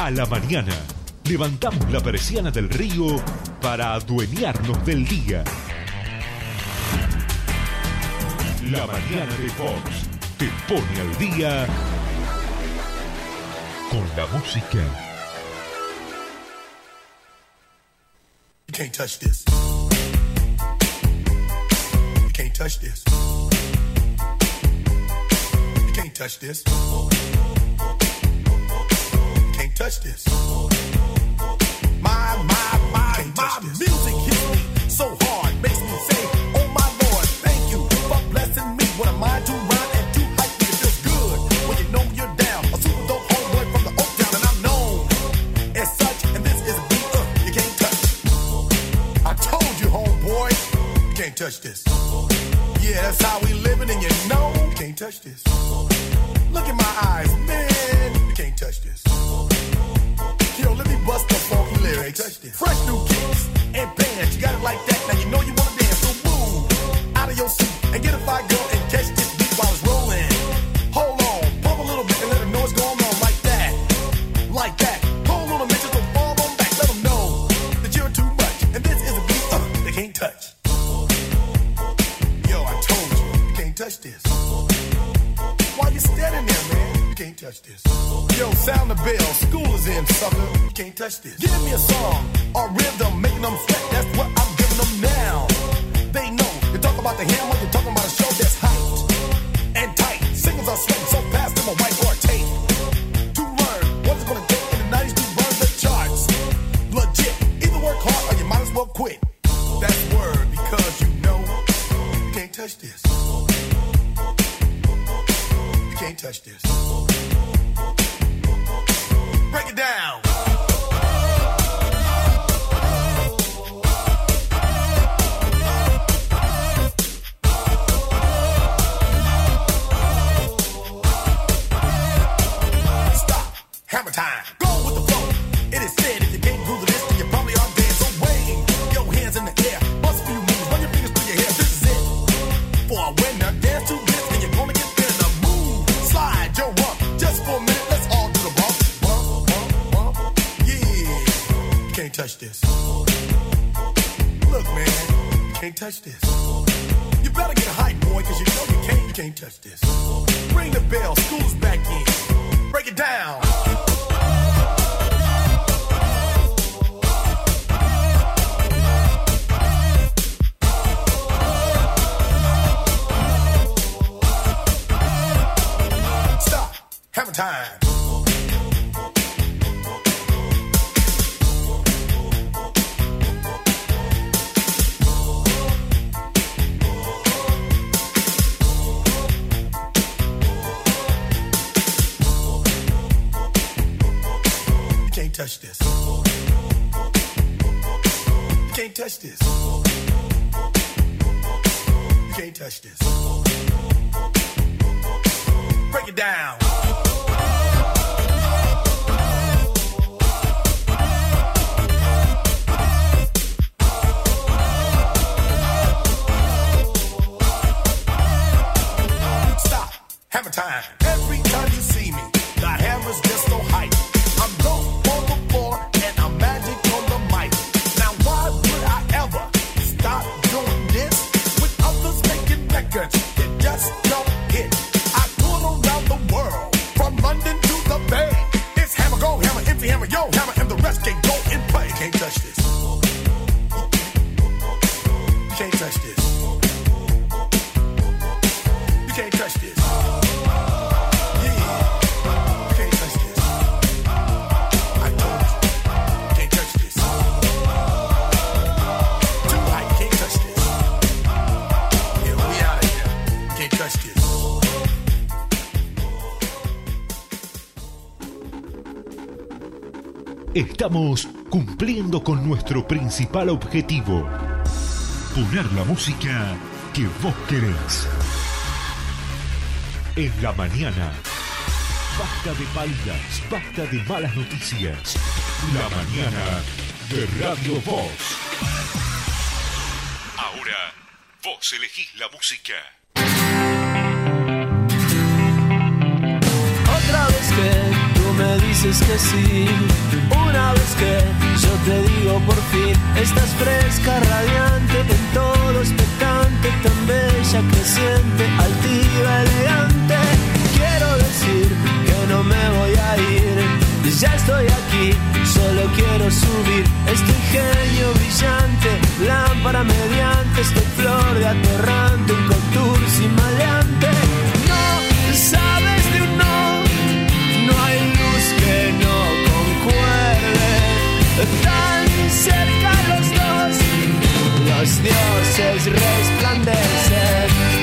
A la mañana, levantamos la persiana del río para adueñarnos del día. La mañana de Fox te pone al día con la música. You can't touch this. You can't touch this. You can't touch this. You can't touch this. My music hits me so hard, makes me say, oh my Lord, thank you for blessing me. What am I to rhyme and too hype me? It feels good when you know you're down. A super dope homeboy from the Oak Town, and I'm known as such. And this is a beat you can't touch. I told you, homeboy, you can't touch this. Yeah, that's how we living, and you know you can't touch this. Look in my eyes, man, you can't touch this. Yo, let me bust the funky lyrics. Fresh new kicks and bands, you got it like that. Now you know you wanna dance, so move out of your seat and get a fire girl and catch this beat while it's rolling. Hold on, pump a little bit and let them know what's going on like that, like that. Hold on a minute, just don't fall on back. Let them know that you're too much, and this is a beat they can't touch. Yo, I told you, you can't touch this. Why you standing there, man? You can't touch this. Yo, sound the bell, school is in, sucker. You can't touch this. Give me a song or rhythm, making them sweat. That's what I'm giving them now. They know. You talk about the hammer, you're talking about a show that's hyped and tight. Singers are sweating so fast, them a whiteboard tape. To learn what it's gonna take in the 90s to burn the charts. Legit. Either work hard or you might as well quit. That's word, because you know you can't touch this. You can't touch this. Break it down. Stop. Hammer time. Go with the flow. It is said if you can't groove to this, then you probably are dead. So wave your hands in the air. Bust a few moves. Run your fingers through your hair. This is it. For a winner, dance to this, and you're gonna get there. The move. Slide your rump. Just for a minute, let's all do the bump. Bump, bump, bump. Yeah. You can't touch this. Look, man. You can't touch this. You better get hype, boy, because you know you can't touch this. Ring the bell. School's back in. Break it down. Stop. Hammer time. You can't touch this. You can't touch this. You can't touch this. Break it down. Stop. Hammer time. Every time you see me, the hammer's just so hype. I'm dope on the floor and I'm magic on the mic. Now why would I ever stop doing this with others making records that just don't hit? I tour around the world, from London to the Bay. It's hammer, go hammer, empty hammer, yo hammer, and the rest can go and play. You can't touch this. You can't touch this. You can't touch this. Yeah. You can't touch this. I told you. You can't touch this. Too high, you can't touch this. Yeah, we out of here. You can't touch this. Estamos cumpliendo con nuestro principal objetivo: poner la música que vos querés. En la mañana, basta de palidas, basta de malas noticias. La mañana de Radio Voz. Ahora, vos elegís la música. Otra vez que tú me dices dices que sí. Una vez que yo te digo por fin, estás fresca, radiante, en todo expectante, tan bella, creciente, altiva, elegante. Quiero decir que no me voy a ir, ya estoy aquí, solo quiero subir. Este ingenio brillante, lámpara mediante, estoy flor de atorrante, un contours y maleante. No sabes de un no hay luz que no concuerde. Tan cerca los dos, los dioses resplandecen.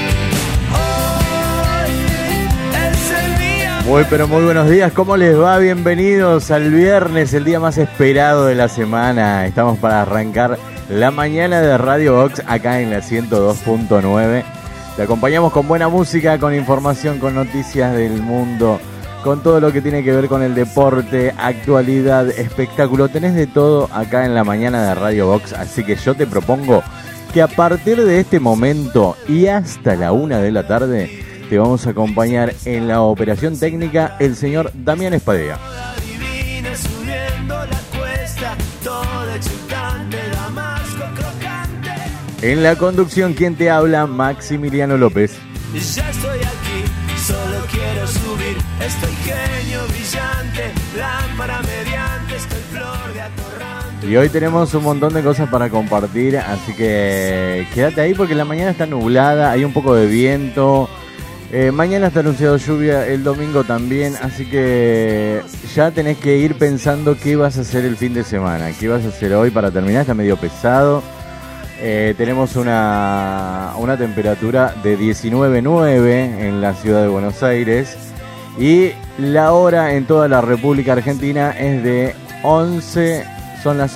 Pero muy buenos días, ¿cómo les va? Bienvenidos al viernes, el día más esperado de la semana. Estamos para arrancar la mañana de Radio Box acá en la 102.9. Te acompañamos con buena música, con información, con noticias del mundo, con todo lo que tiene que ver con el deporte, actualidad, espectáculo. Tenés de todo acá en la mañana de Radio Box, así que yo te propongo que a partir de este momento y hasta la 1 de la tarde te vamos a acompañar en la operación técnica el señor Damián Espadea. En la conducción, quien te habla, Maximiliano López. Ya estoy aquí, solo quiero subir. Estoy genio brillante, lámpara mediante, estoy flor de atorrante. Y hoy tenemos un montón de cosas para compartir, así que quédate ahí porque la mañana está nublada, hay un poco de viento. Mañana está anunciado lluvia, el domingo también, así que ya tenés que ir pensando qué vas a hacer el fin de semana, qué vas a hacer hoy para terminar. Está medio pesado. Tenemos una temperatura de 19.9 en la ciudad de Buenos Aires y la hora en toda la República Argentina es de 11, son las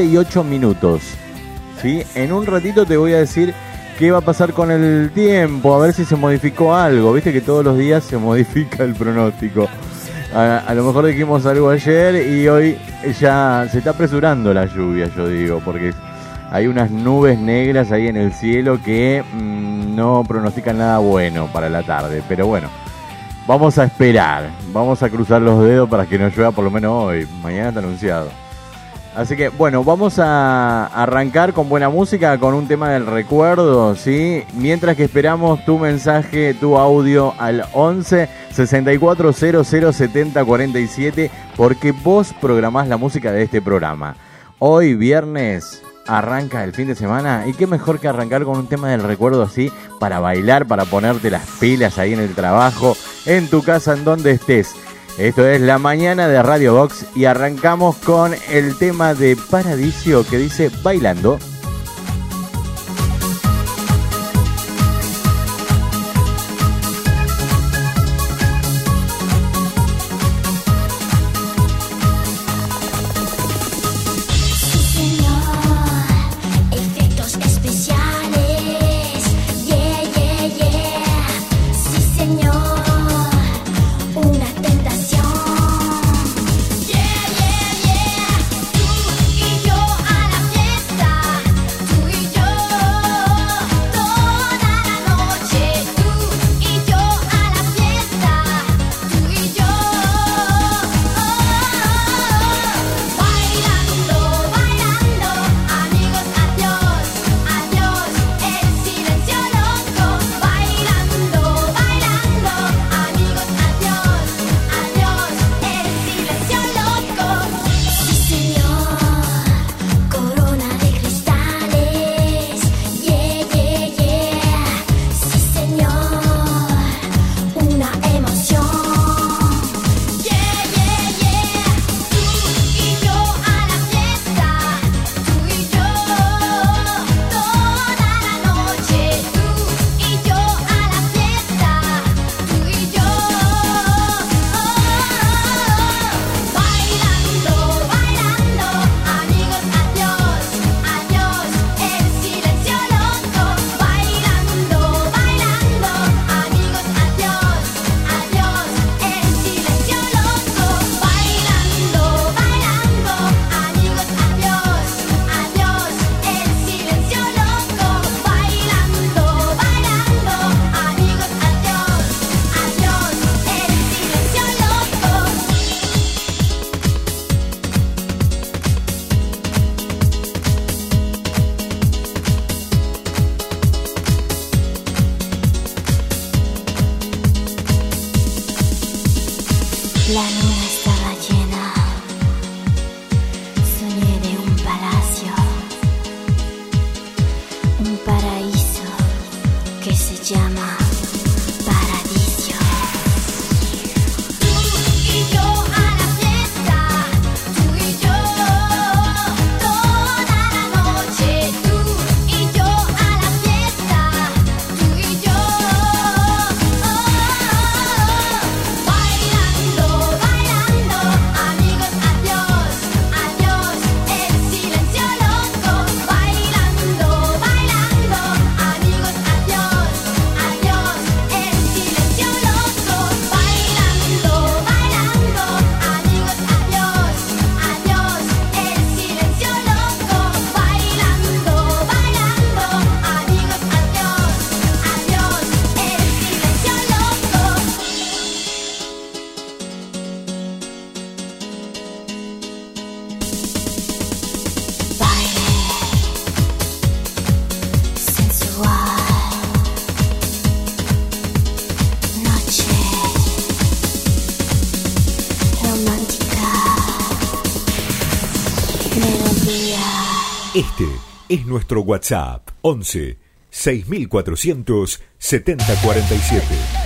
11:08, ¿sí? En un ratito te voy a decir qué va a pasar con el tiempo, a ver si se modificó algo. Viste que todos los días se modifica el pronóstico. A lo mejor dijimos algo ayer y hoy ya se está apresurando la lluvia, yo digo, porque hay unas nubes negras ahí en el cielo que no pronostican nada bueno para la tarde. Pero bueno, vamos a esperar, vamos a cruzar los dedos para que no llueva por lo menos hoy. Mañana está anunciado. Así que bueno, vamos a arrancar con buena música, con un tema del recuerdo, ¿sí? Mientras que esperamos tu mensaje, tu audio al 11 64 00 70 47, porque vos programás la música de este programa. Hoy viernes arranca el fin de semana y qué mejor que arrancar con un tema del recuerdo así, para bailar, para ponerte las pilas ahí en el trabajo, en tu casa, en donde estés. Esto es la mañana de Radio Box y arrancamos con el tema de Paradiso que dice Bailando. Yeah, yeah, yeah, tú y yo a la fiesta. La luna estaba llena, soñé de un palacio, un paraíso que se llama Paradiso. Tú y yo a la fiesta, tú y yo toda la noche. Tú y yo a la fiesta, tú y yo bailando, bailando, amigos, adiós, adiós, el silencio loco. Bailando, bailando, amigos, adiós, adiós, el silencio loco. Bailando, bailando, amigos, adiós, adiós, el silencio loco. Bailando, bailando, amigos, adiós, adiós, el silencio loco. Baile sensual, noche romántica, melodía. Este es nuestro WhatsApp 11 6400 7047.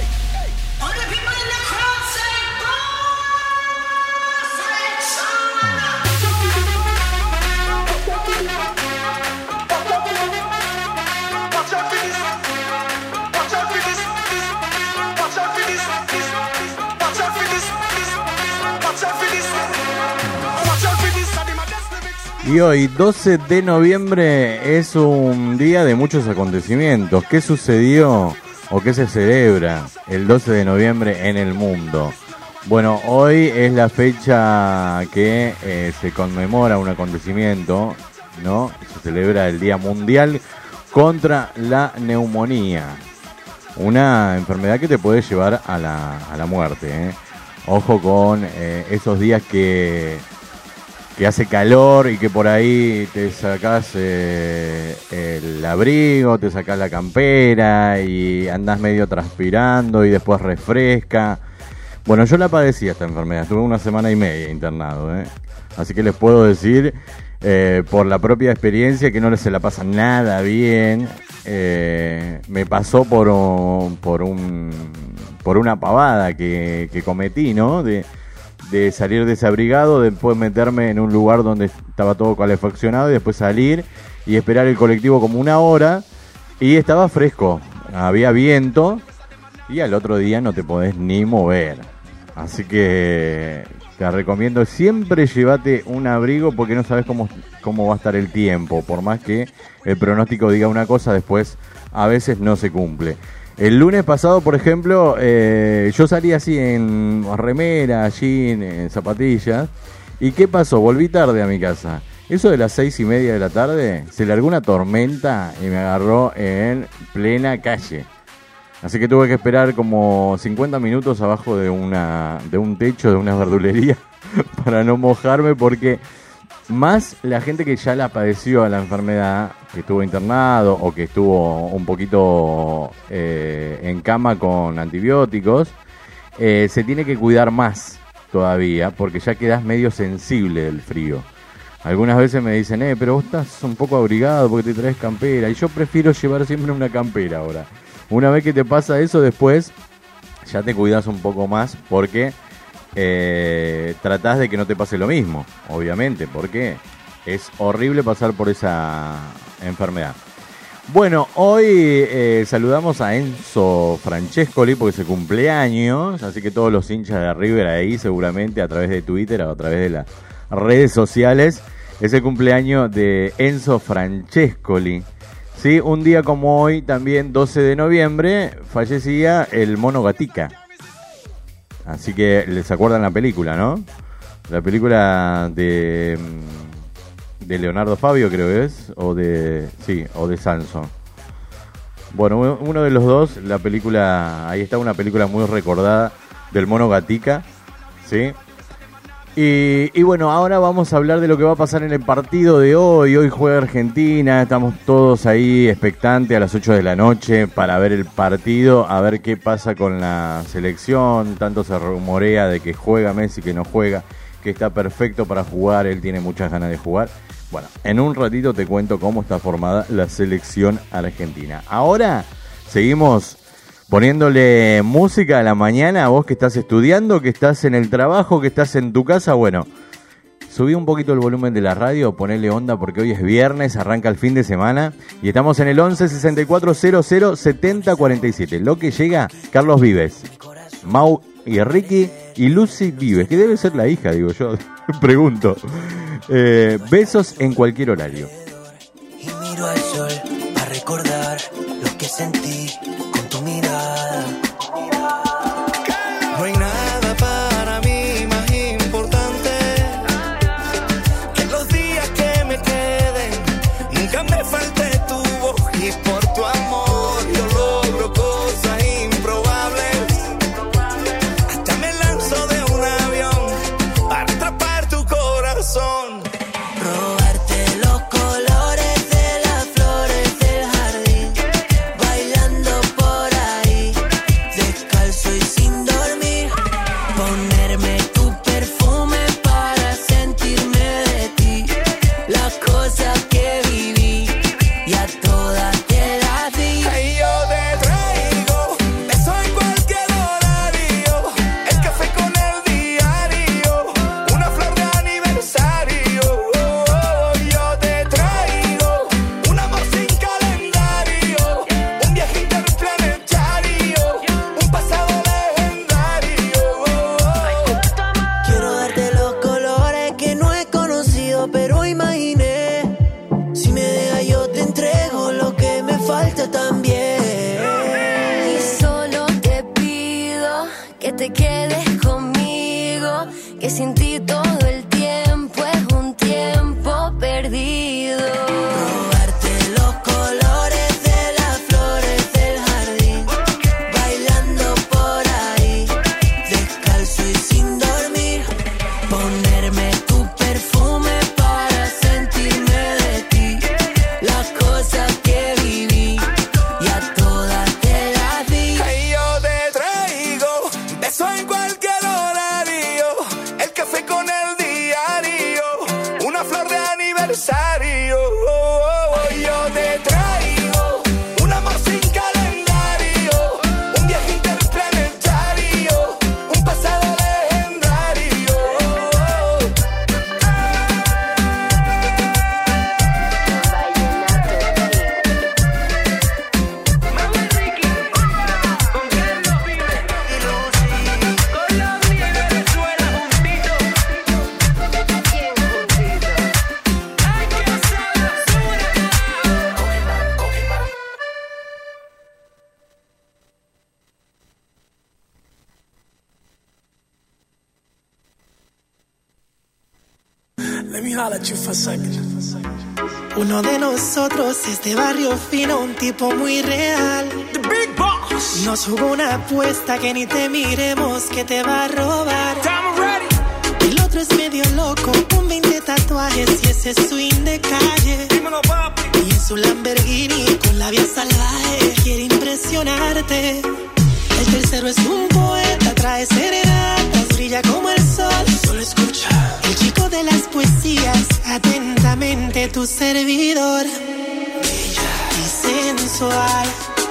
Y hoy, 12 de noviembre, es un día de muchos acontecimientos. ¿Qué sucedió o qué se celebra el 12 de noviembre en el mundo? Bueno, hoy es la fecha que se conmemora un acontecimiento, ¿no? Se celebra el Día Mundial contra la Neumonía, una enfermedad que te puede llevar a la muerte, ¿eh? Ojo con esos días que hace calor y que por ahí te sacás el abrigo, te sacás la campera y andás medio transpirando y después refresca. Bueno, yo la padecí esta enfermedad, estuve 1 semana y media internado, así que les puedo decir por la propia experiencia que no se la pasa nada bien. Me pasó por una pavada que cometí, ¿no? De salir desabrigado, después meterme en un lugar donde estaba todo calefaccionado y después salir y esperar el colectivo como 1 hora y estaba fresco, había viento y al otro día no te podés ni mover. Así que te recomiendo siempre llévate un abrigo porque no sabes cómo va a estar el tiempo, por más que el pronóstico diga una cosa, después a veces no se cumple. El lunes pasado, por ejemplo, yo salí así en remera, jean, en zapatillas. ¿Y qué pasó? Volví tarde a mi casa. Eso de las 6:30 de la tarde, se largó una tormenta y me agarró en plena calle. Así que tuve que esperar como 50 minutos abajo de un techo de una verdulería para no mojarme, porque más la gente que ya la padeció a la enfermedad, que estuvo internado o que estuvo un poquito en cama con antibióticos, se tiene que cuidar más todavía porque ya quedás medio sensible del frío. Algunas veces me dicen, pero vos estás un poco abrigado porque te traes campera, y yo prefiero llevar siempre una campera ahora. Una vez que te pasa eso, después ya te cuidas un poco más porque tratás de que no te pase lo mismo, obviamente, porque es horrible pasar por esa enfermedad. Bueno, hoy saludamos a Enzo Francescoli porque es su cumpleaños, así que todos los hinchas de River ahí seguramente a través de Twitter o a través de las redes sociales, es el cumpleaños de Enzo Francescoli. Sí, un día como hoy, también 12 de noviembre, fallecía el Mono Gatica. Así que les acuerdan la película, ¿no? La película de Leonardo Fabio, creo que es, o de Sanso. Bueno, uno de los dos, la película, ahí está una película muy recordada del Mono Gatica, ¿sí? Y bueno, ahora vamos a hablar de lo que va a pasar en el partido de hoy. Hoy juega Argentina, estamos todos ahí expectantes a las 8 de la noche para ver el partido, a ver qué pasa con la selección. Tanto se rumorea de que juega Messi, que no juega, que está perfecto para jugar, él tiene muchas ganas de jugar. Bueno, en un ratito te cuento cómo está formada la selección argentina. Ahora seguimos poniéndole música a la mañana, a vos que estás estudiando, que estás en el trabajo, que estás en tu casa. Bueno, subí un poquito el volumen de la radio, ponele onda porque hoy es viernes, arranca el fin de semana y estamos en el 11 64 00 70 47. Lo que llega, Carlos Vives, Mau y Ricky y Lucy Vives, que debe ser la hija, digo yo, pregunto. Besos en cualquier horario. Y miro al sol para recordar lo que sentí con tu mirada. No hay nada para mí más importante que los días que me queden. Nunca me falte tu voz y por tu amor yo logro cosas improbables. Hasta me lanzo de un avión para atrapar tu corazón. Robarte los colores de las flores del jardín, bailando por ahí, descalzo y sin dormir. Ponerme tu perfume para sentirme de ti. Las cosas que viví y a todas te las di. Y yo te traigo besos en cualquier horario, el café con el diario, una flor de aniversario. Yo te traigo un amor sin calendario, un viaje interplanetario, un pasado legendario. Quiero darte los colores que no he conocido, pero imaginé. Si me dejas yo te entrego lo que me falta también. Y solo te pido que te quedes conmigo, que sin ti todo el tiempo es un tiempo perdido. Robarte los colores de las flores del jardín, bailando por ahí, descalzo y sin dormir. Ponerme tu perfume para sentirme de ti. Las cosas que viví y a todas te las di. Y yo te traigo besos en cualquier horario, el café con el diario, una flor de aniversario. Yo te traigo un amor sin calendario, un viaje interplanetario, un pasado legendario. Let me holler at you for a second. Uno de nosotros es de barrio fino, un tipo muy real. The Big Boss. Nos jugó una apuesta que ni te miremos que te va a robar. El otro es medio loco, con 20 tatuajes y ese swing de calle. Y en su Lamborghini con la vía salvaje quiere impresionarte. El tercero es un poeta, trae serenatas, brilla como el sol. Solo escucha. El chico de las poesías, atentamente tu servidor. Bella y sensual,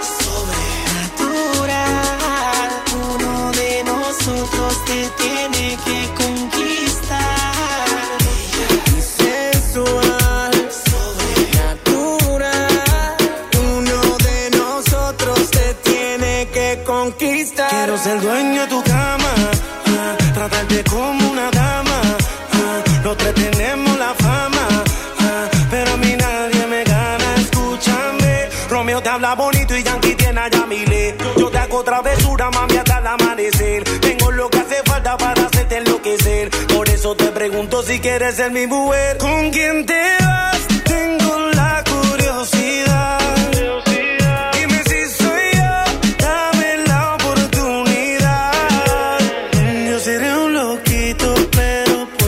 sobrenatural. Uno de nosotros te tiene que conquistar. Bella y sensual, sobrenatural. Uno de nosotros te tiene que conquistar. Quiero ser dueño de tu cama, tratarte como una dama. Los tres tenemos la fama, pero a mí nadie me gana. Escúchame, Romeo te habla bonito y Yankee tiene a Yamile. Yo te hago travesura, mami, hasta el amanecer. Tengo lo que hace falta para hacerte enloquecer. Por eso te pregunto si quieres ser mi mujer. ¿Con quién te vas? Tengo la curiosidad. Dime si soy yo, dame la oportunidad. Yo seré un loquito, pero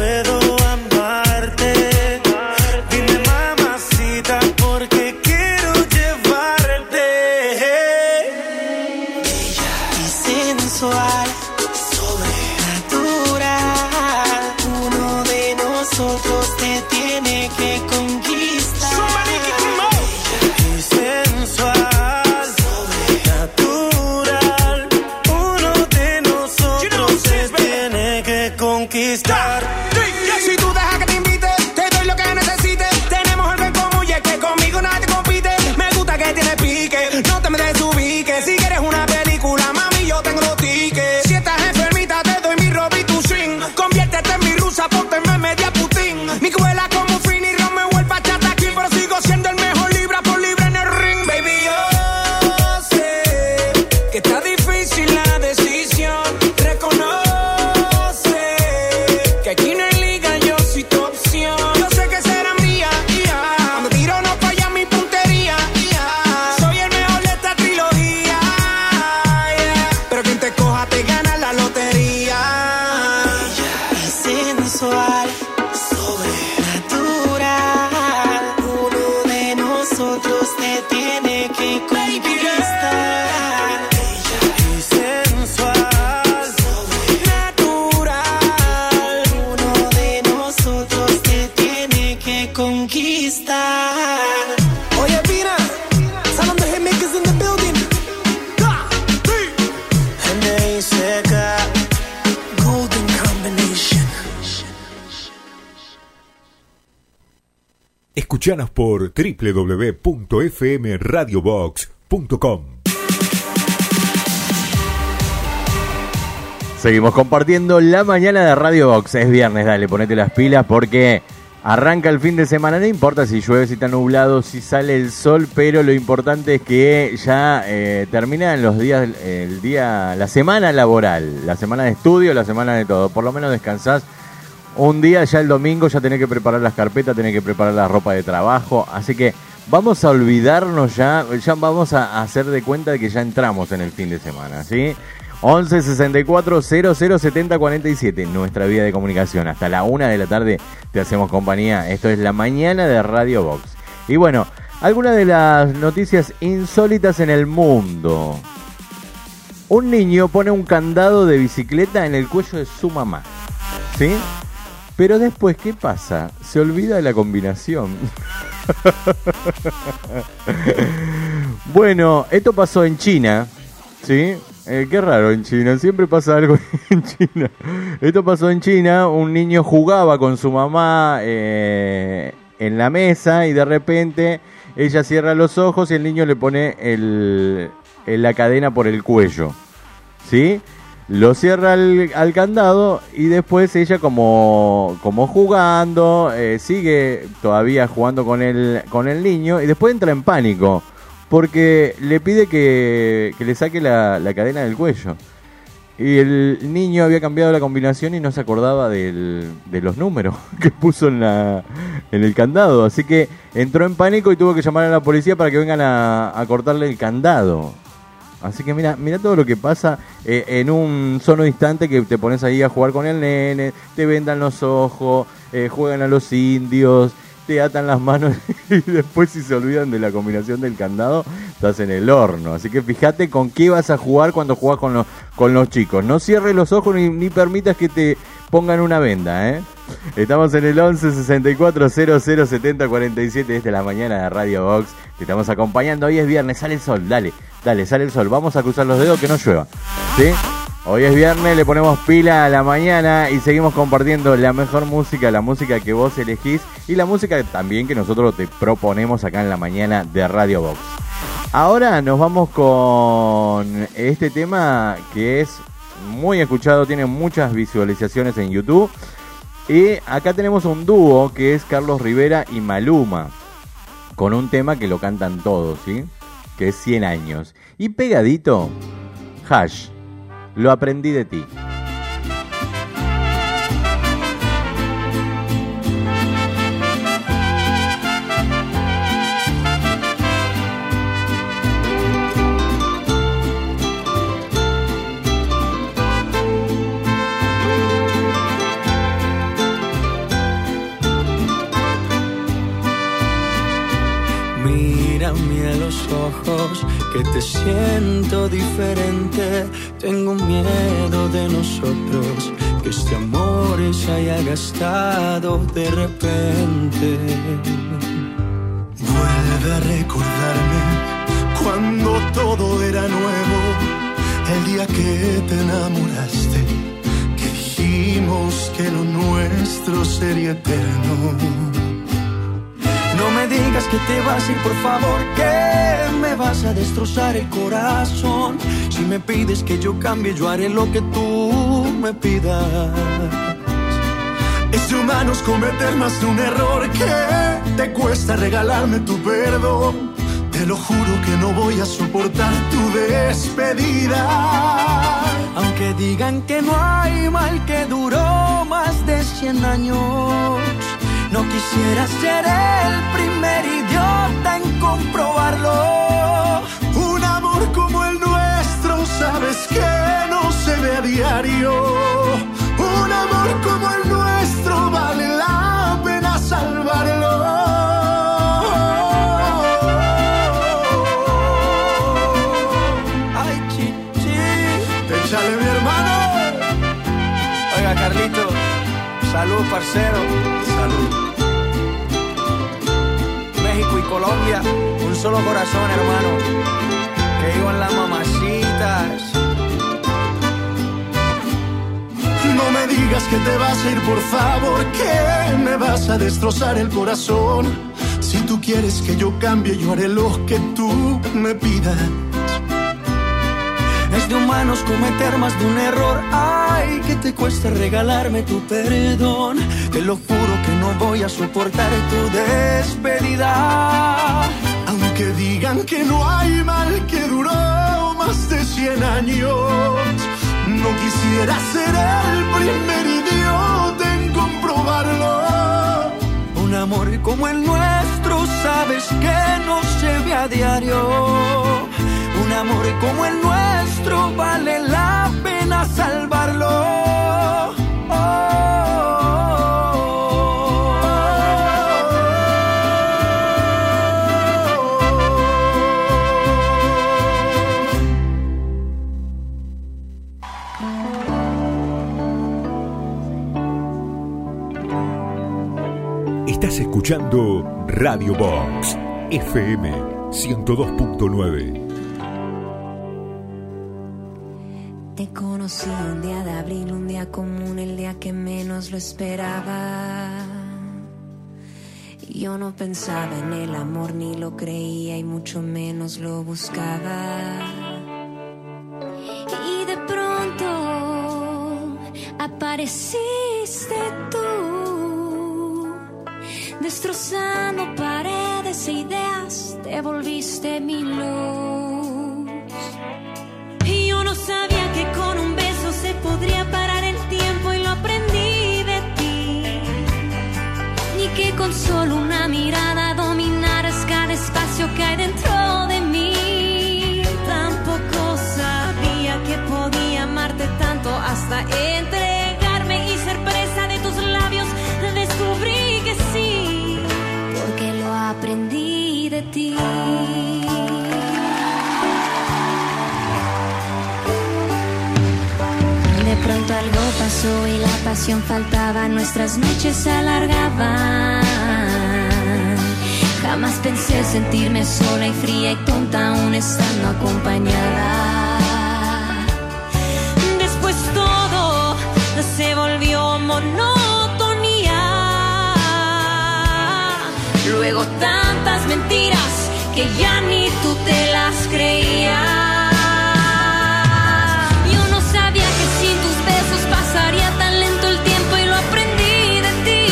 conquistar. Si tú dejas que te invite, te doy lo que necesites. Tenemos algo en común y es que conmigo nadie compite. Me gusta que tienes pique, no te me desubiques. Si quieres una película, mami, yo tengo los tickets. Si estás enfermita, te doy mi robe y tu swing. Conviértete en mi rusa, ponte en media Putin. Mi cuela como Fini, Romeo, el Bachata King. Pero sigo siendo el mejor libra por libra en el ring. Baby, yo sé que está difícil la decisión. Reconoce que aquí no hay liga, yo soy tu opción. Yo sé que será mía, cuando tiro no falla mi puntería, soy el mejor de esta trilogía, pero quien te coja te gana la lotería. Bella y sensual, sobrenatural, uno de nosotros te tiene que conquistar. Y sensual, Natural, uno de nosotros te tiene que conquistar. oye Pina, Salon de Hitmakers in the building. NICK, Golden Combination. Escuchanos por www.fmradiobox.com. Seguimos compartiendo la mañana de Radio Box. Es viernes, dale, ponete las pilas porque arranca el fin de semana. No importa si llueve, si está nublado, si sale el sol, pero lo importante es que ya terminan los días, la semana laboral, la semana de estudio, la semana de todo. Por lo menos descansás un día, ya el domingo ya tenés que preparar las carpetas, tenés que preparar la ropa de trabajo. Así que vamos a olvidarnos ya vamos a hacer de cuenta de que ya entramos en el fin de semana, ¿sí? 11 64 00 70 47, nuestra vía de comunicación. Hasta la 1 de la tarde te hacemos compañía. Esto es la mañana de Radio Box. Y bueno, algunas de las noticias insólitas en el mundo. Un niño pone un candado de bicicleta en el cuello de su mamá, ¿sí? Pero después, ¿qué pasa? Se olvida de la combinación. Bueno, esto pasó en China, ¿sí? Qué raro en China, siempre pasa algo en China. Esto pasó en China, un niño jugaba con su mamá en la mesa y de repente ella cierra los ojos y el niño le pone la cadena por el cuello, ¿sí? Lo cierra al candado y después ella como jugando, sigue todavía jugando con el niño y después entra en pánico. Porque le pide que le saque la cadena del cuello. Y el niño había cambiado la combinación y no se acordaba de los números que puso en el candado. Así que entró en pánico y tuvo que llamar a la policía para que vengan a cortarle el candado. Así que mira todo lo que pasa en un solo instante que te pones ahí a jugar con el nene, te vendan los ojos, juegan a los indios, te atan las manos y después si se olvidan de la combinación del candado, estás en el horno. Así que fíjate con qué vas a jugar cuando jugás con los chicos. No cierres los ojos ni permitas que te pongan una venda, ¿eh? Estamos en el 11 64 00 70 47. Esta es la mañana de Radio Box. Te estamos acompañando. Hoy es viernes, sale el sol. Dale, sale el sol. Vamos a cruzar los dedos que no llueva, ¿sí? Hoy es viernes, le ponemos pila a la mañana y seguimos compartiendo la mejor música, la música que vos elegís y la música también que nosotros te proponemos acá en la mañana de Radio Box. Ahora nos vamos con este tema que es muy escuchado, tiene muchas visualizaciones en YouTube. Y acá tenemos un dúo que es Carlos Rivera y Maluma, con un tema que lo cantan todos, ¿sí? Que es 100 años. Y pegadito, Hash. Lo aprendí de ti. Mírame a los ojos, que te siento diferente. Tengo miedo de nosotros, que este amor se haya gastado de repente. Vuelve a recordarme cuando todo era nuevo, el día que te enamoraste, que dijiste dijimos que lo nuestro sería eterno. No me digas que te vas a ir, por favor, que me vas a destrozar el corazón. Si me pides que yo cambie, yo haré lo que tú me pidas. Es de humanos cometer más de un error. Que te cuesta regalarme tu perdón. Te lo juro que no voy a soportar tu despedida. Aunque digan que no hay mal que duró más de 100 años, no quisiera ser el primer idiota en comprobarlo. Un amor como el nuestro, sabes que no se ve a diario. Un amor como el nuestro vale la pena salvarlo. Ay, chichi. Échale, mi hermano. Oiga, Carlito, salud, parcero. Salud. México y Colombia, un solo corazón, hermano. Que iban las mamacitas. No me digas que te vas a ir, por favor, que me vas a destrozar el corazón. Si tú quieres que yo cambie, yo haré lo que tú me pidas. Es de humanos cometer más de un error. Ay, que te cuesta regalarme tu perdón. Te lo juro que no voy a soportar tu despedida. Aunque digan que no hay mal que duró más de 100 años, no quisiera ser el primer idiota en comprobarlo. Un amor como el nuestro, sabes que no se ve a diario. Un amor como el nuestro vale la pena salvarlo. Oh, oh, Estás escuchando Radio Box FM 102.9. Te conocí un día de abril, un día común, el día que menos lo esperaba. Yo no pensaba en el amor, ni lo creía y mucho menos lo buscaba. Y de pronto apareciste tú, destrozando paredes e ideas, te volviste mi luz. Y yo no sabía que con un beso se podría parar el tiempo, y lo aprendí de ti. Ni que con solo una mirada dominaras cada espacio que hay dentro de mí. Tampoco sabía que podía amarte tanto hasta entregarme y ser presa de tus labios. Descubrí que sí, porque lo aprendí de ti. De pronto algo pasó y la pasión faltaba, nuestras noches se alargaban. Jamás pensé sentirme sola y fría y tonta aún estando acompañada. Después todo se volvió monotonía. Luego tantas mentiras que ya ni tú te las creías. Pasaría tan lento el tiempo y lo aprendí de ti.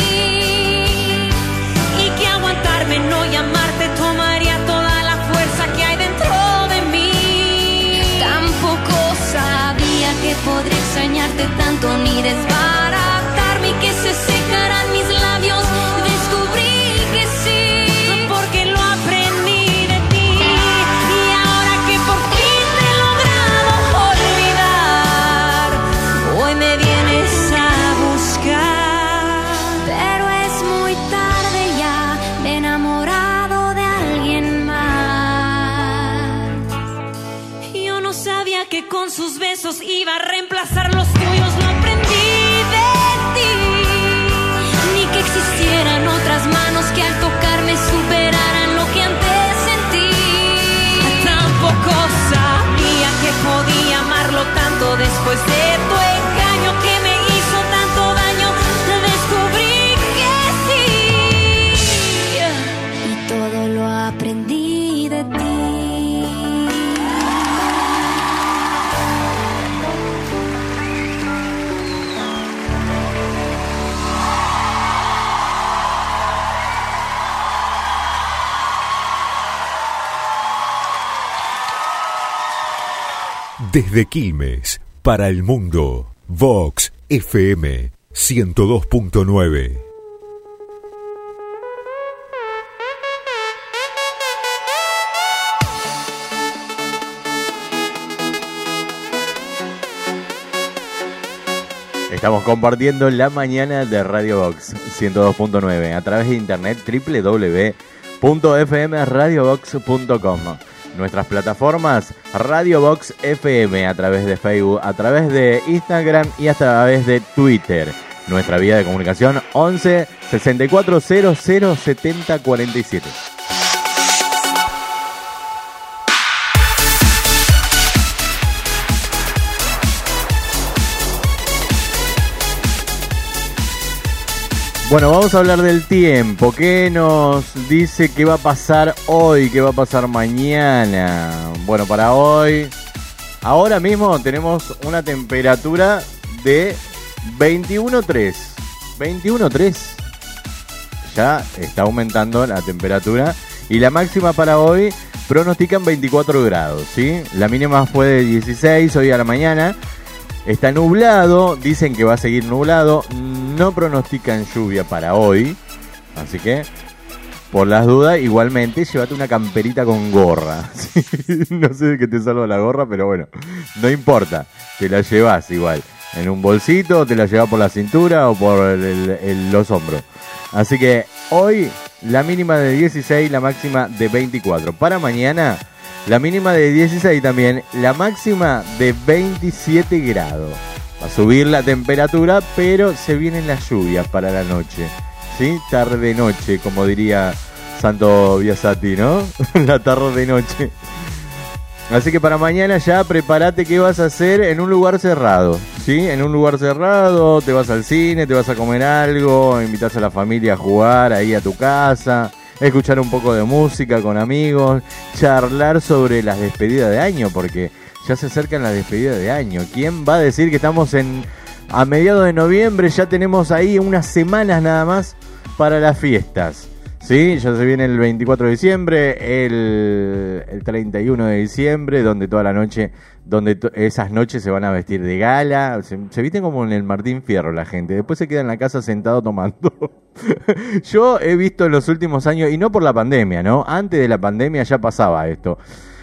Y que aguantarme, no llamarte, tomaría toda la fuerza que hay dentro de mí. Tampoco sabía que podría extrañarte tanto ni desbaratarme y que se secaran mis labios. Descubrí que sí, porque lo aprendí de ti. Y ahora que por fin te he logrado olvidar, hoy me vienes a buscar, pero es muy tarde ya, me he enamorado de alguien más. Yo no sabía que con sus besos iba a reemplazar los tuyos, lo aprendí de ti. Ni que existieran otras manos que al tocarme superaran lo que antes sentí. Tampoco sabía que podía amarlo tanto después de tu engaño que me hizo tan Desde Quilmes, para el mundo, Vox FM 102.9. Estamos compartiendo la mañana de Radio Vox 102.9 a través de internet www.fmradiovox.com. Nuestras plataformas Radio Vox FM a través de Facebook, a través de Instagram y a través de Twitter. Nuestra vía de comunicación 11 64 00 70 47. Bueno, vamos a hablar del tiempo. ¿Qué nos dice qué va a pasar hoy? ¿Qué va a pasar mañana? Bueno, para hoy, ahora mismo tenemos una temperatura de 21.3. 21.3. Ya está aumentando la temperatura. Y la máxima para hoy pronostican 24 grados, ¿sí? La mínima fue de 16 hoy a la mañana. Está nublado, dicen que va a seguir nublado, no pronostican lluvia para hoy, así que por las dudas igualmente llévate una camperita con gorra. No sé de qué te salva la gorra, pero bueno, no importa, te la llevas igual, en un bolsito, te la llevas por la cintura o por los hombros. Así que hoy la mínima de 16, la máxima de 24. Para mañana la mínima de 16 también, la máxima de 27 grados. Va a subir la temperatura, pero se vienen las lluvias para la noche. ¿Sí? Tarde-noche, como diría Santo Biasati, ¿no? La tarde-noche. Así que para mañana ya prepárate qué vas a hacer en un lugar cerrado. ¿Sí? En un lugar cerrado, te vas al cine, te vas a comer algo, invitas a la familia a jugar ahí a tu casa, escuchar un poco de música con amigos, charlar sobre las despedidas de año, porque ya se acercan las despedidas de año. ¿Quién va a decir que estamos a mediados de noviembre? Ya tenemos ahí unas semanas nada más para las fiestas. Sí, ya se viene el 24 de diciembre, el 31 de diciembre, donde toda la noche, esas noches se van a vestir de gala, se visten como en el Martín Fierro la gente, después se queda en la casa sentado tomando. Yo he visto en los últimos años, y no por la pandemia, ¿no? Antes de la pandemia ya pasaba esto.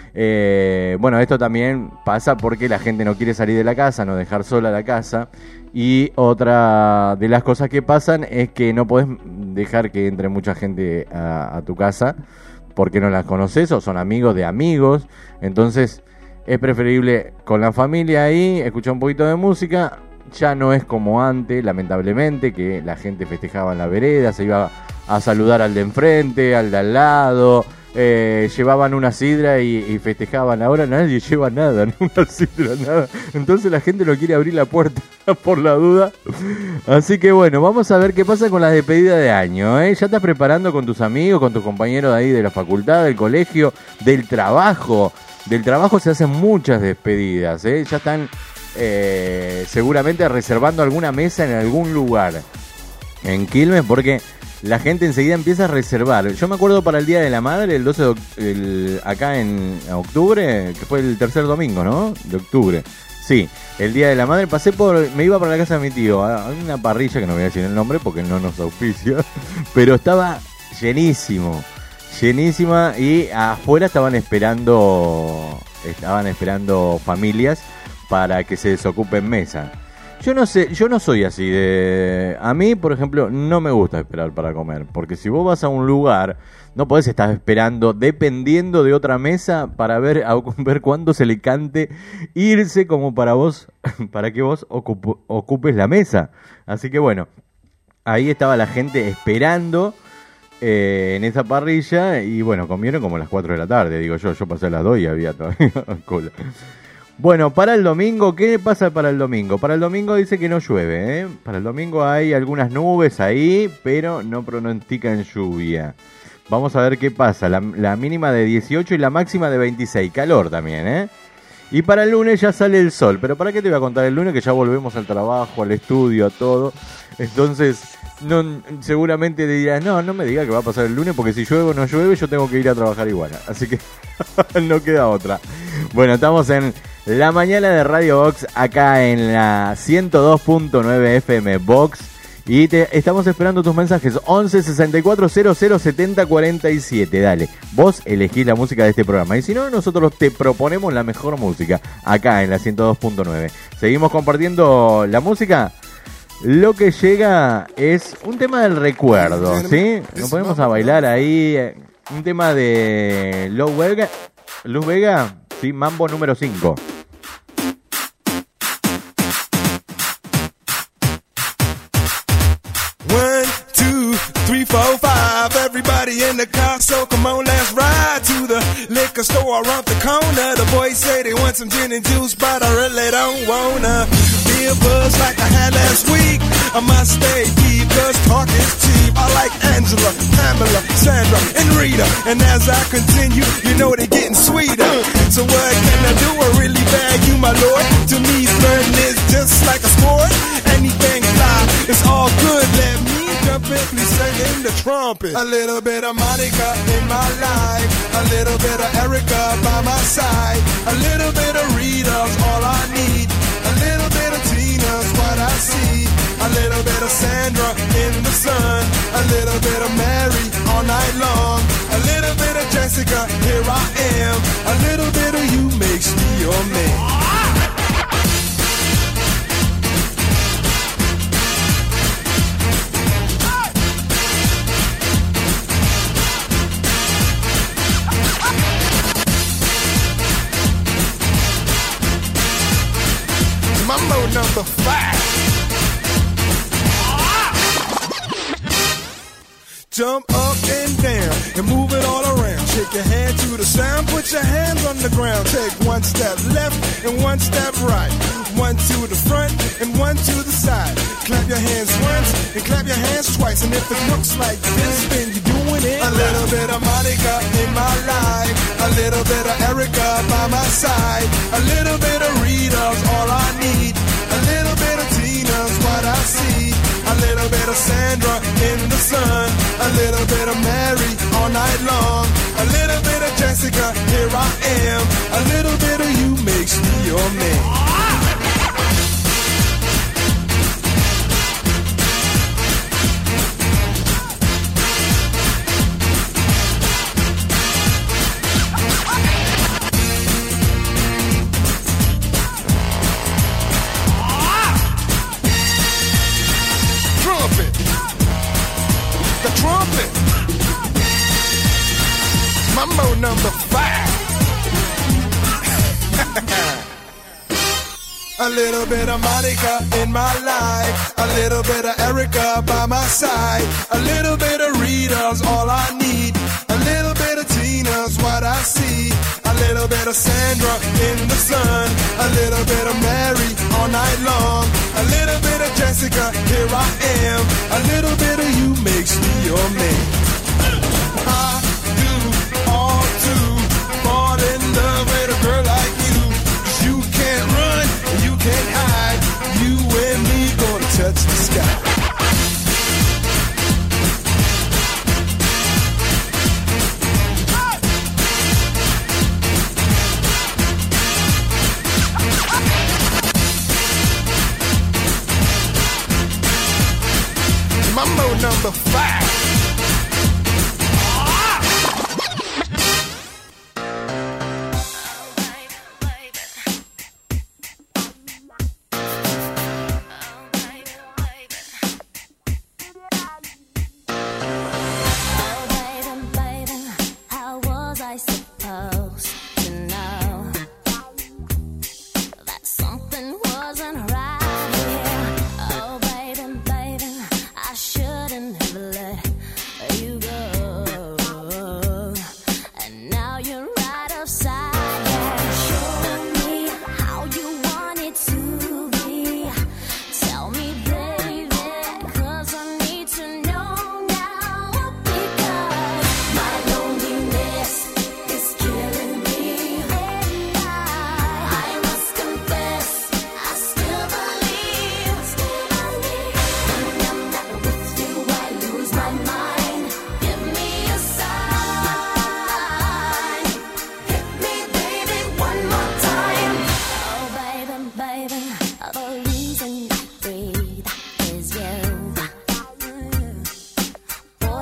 Bueno, esto también pasa porque la gente no quiere salir de la casa, no dejar sola la casa. Y otra de las cosas que pasan es que no podés dejar que entre mucha gente a tu casa porque no las conoces o son amigos de amigos. Entonces es preferible con la familia ahí, escuchar un poquito de música. Ya no es como antes, lamentablemente, que la gente festejaba en la vereda, se iba a saludar al de enfrente, al de al lado. Llevaban una sidra y festejaban. Ahora nadie lleva nada, ni una sidra, nada. Entonces la gente no quiere abrir la puerta por la duda. Así que bueno, vamos a ver qué pasa con las despedidas de año, ¿eh? Ya estás preparando con tus amigos, con tus compañeros de ahí de la facultad, del colegio, del trabajo. Del trabajo se hacen muchas despedidas, ¿eh? Ya están seguramente reservando alguna mesa en algún lugar en Quilmes, porque la gente enseguida empieza a reservar. Yo me acuerdo para el Día de la Madre, el 12 de acá en octubre, que fue el tercer domingo, ¿no? De octubre. Sí, el Día de la Madre, me iba para la casa de mi tío, a una parrilla que no voy a decir el nombre porque no nos auspicia, pero estaba llenísima, y afuera estaban esperando familias para que se desocupen mesa. Yo no sé, yo no soy así de... A mí, por ejemplo, no me gusta esperar para comer, porque si vos vas a un lugar, no podés estar esperando, dependiendo de otra mesa, para ver cuándo se le cante irse como para que vos ocupes la mesa. Así que bueno, ahí estaba la gente esperando en esa parrilla, y bueno, comieron como a las 4 de la tarde, digo yo pasé a las 2 y había todavía cola. Bueno, para el domingo, ¿qué pasa para el domingo? Para el domingo dice que no llueve, ¿eh? Para el domingo hay algunas nubes ahí, pero no pronostican lluvia. Vamos a ver qué pasa. La mínima de 18 y la máxima de 26. Calor también, ¿eh? Y para el lunes ya sale el sol. Pero ¿para qué te voy a contar el lunes? Que ya volvemos al trabajo, al estudio, a todo. Entonces, seguramente dirás, no me digas que va a pasar el lunes, porque si llueve o no llueve, yo tengo que ir a trabajar igual. Así que no queda otra. Bueno, estamos en la mañana de Radio Box, acá en la 102.9 FM Box. Y estamos esperando tus mensajes 11 64 00 70 47. Dale, vos elegís la música de este programa. Y si no, nosotros te proponemos la mejor música acá en la 102.9. Seguimos compartiendo la música. Lo que llega es un tema del recuerdo, ¿sí? Nos ponemos a bailar ahí. Un tema de Luz Vega, sí, Mambo número 5. 3, 4, 5, everybody in the car, so come on, let's ride to the liquor store around the corner. The boys say they want some gin and juice, but I really don't wanna be a buzz like I had last week. I must stay deep, cause talk is cheap. I like Angela, Pamela, Sandra, and Rita. And as I continue, you know they're getting sweeter. So what can I do? I really bag you, my lord. To me, flirting is just like a sport. Anything fly, it's all good. Let me jump in, please sing in the trumpet. A little bit of Monica in my life, a little bit of Erica by my side, a little bit of Rita's all I need, a little bit of Tina's what I see, a little bit of Sandra in the sun, a little bit of Mary all night long, a little bit of Jessica, here I am, a little bit of you makes me your man. Mambo number 5. Jump up and down and move it all around. Shake your hand to the sound, put your hands on the ground. Take one step left and one step right. One to the front and one to the side. Clap your hands once and clap your hands twice. And if it looks like this, then you're doing it. A little bit of Monica in my life, a little bit of Erica by my side, a little bit of Rita's all I need, a little bit of Tina's what I see, a little bit of Sandra in the sun, a little bit of Mary all night long, a little bit of Jessica, here I am, a little bit of you makes me your man. Trumpet. Mambo number 5. A little bit of Monica in my life, a little bit of Erica by my side, a little bit of Rita's all I need, a little bit of Tina's what I see, a little bit of Sandra in the sun, a little bit of Mary all night long, a little bit of Jessica, here I am, a little bit of you makes me your man. I do all to fall in love with a girl like you, 'cause you can't run, you can't hide, you and me gonna touch the sky. Mambo number 5.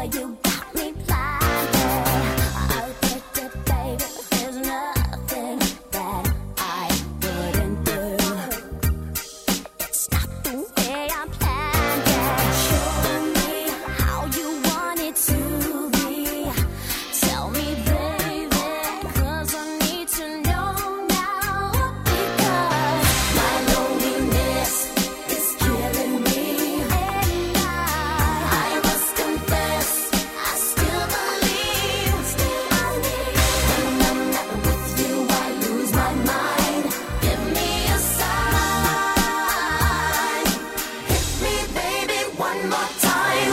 you got me blinded. I'll get it, baby. There's nothing that I wouldn't do. It's not the way I planned it. Show me how you want it to be. Tell me, baby, 'cause I need to know now. Because my loneliness is killing me, and I must confess, I still believe. When I'm not with you, I lose my mind. Give me a sign. Hit me, baby, one more time.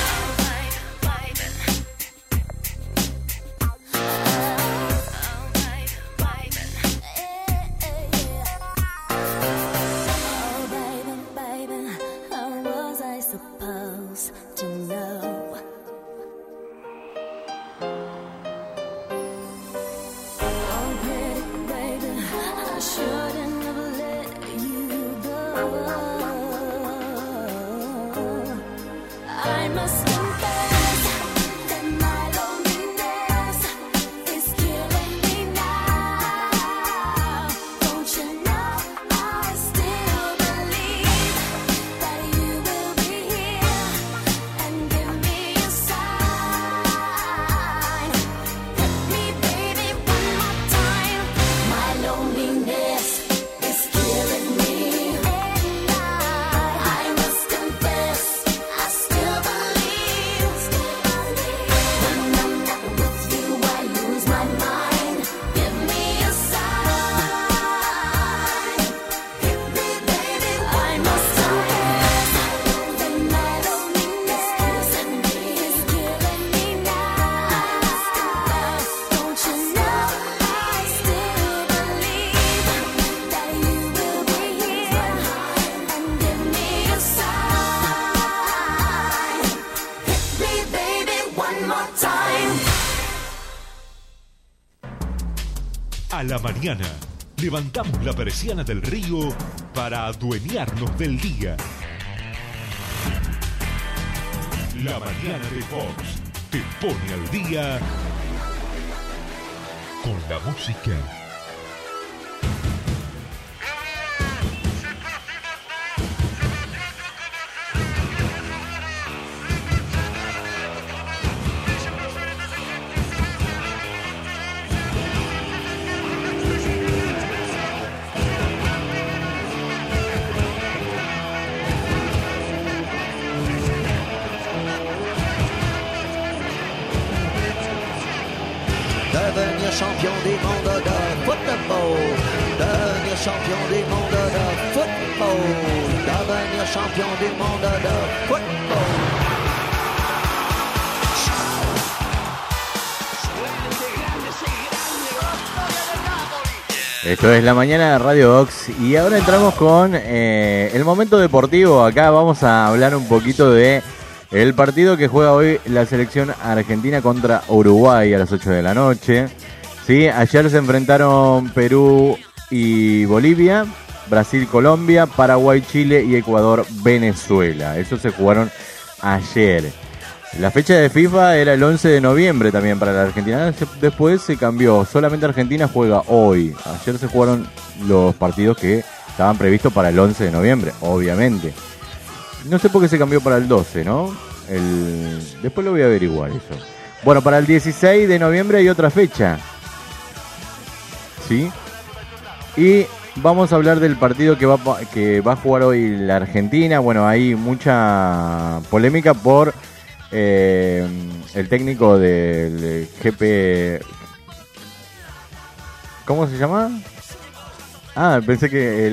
Oh, baby, baby, how was I supposed to know? Oh, pretty baby, I shouldn't have let you go. I must confess that my loneliness is killing me now. Don't you know I still believe that you will be here and give me a sign. Hit me, baby, one more time. My loneliness is killing me, and I must confess, I still believe. When I'm not with you, I lose my mind. Give me a sign. Hit me, baby, I must confess that my loneliness is killing me now. Don't you know I still believe that you will be here and give me a sign. Hit me, baby, one more time. A la mañana, levantamos la persiana del río para adueñarnos del día. La mañana de Fox te pone al día con la música. Devenir champion du monde de football. Devenir champion du monde de football. Devenir champion du monde de football. Esto es La Mañana de Radio Ox y ahora entramos con el momento deportivo. Acá vamos a hablar un poquito de el partido que juega hoy la selección argentina contra Uruguay a las 8 de la noche. ¿Sí? Ayer se enfrentaron Perú y Bolivia, Brasil, Colombia, Paraguay, Chile y Ecuador, Venezuela. Esos se jugaron ayer. La fecha de FIFA era el 11 de noviembre también para la Argentina. Después se cambió. Solamente Argentina juega hoy. Ayer se jugaron los partidos que estaban previstos para el 11 de noviembre, obviamente. No sé por qué se cambió para el 12, ¿no? Después lo voy a averiguar eso. Bueno, para el 16 de noviembre hay otra fecha. ¿Sí? Y vamos a hablar del partido que va a jugar hoy la Argentina. Bueno, hay mucha polémica por el técnico del GP... ¿Cómo se llama? Ah, pensé que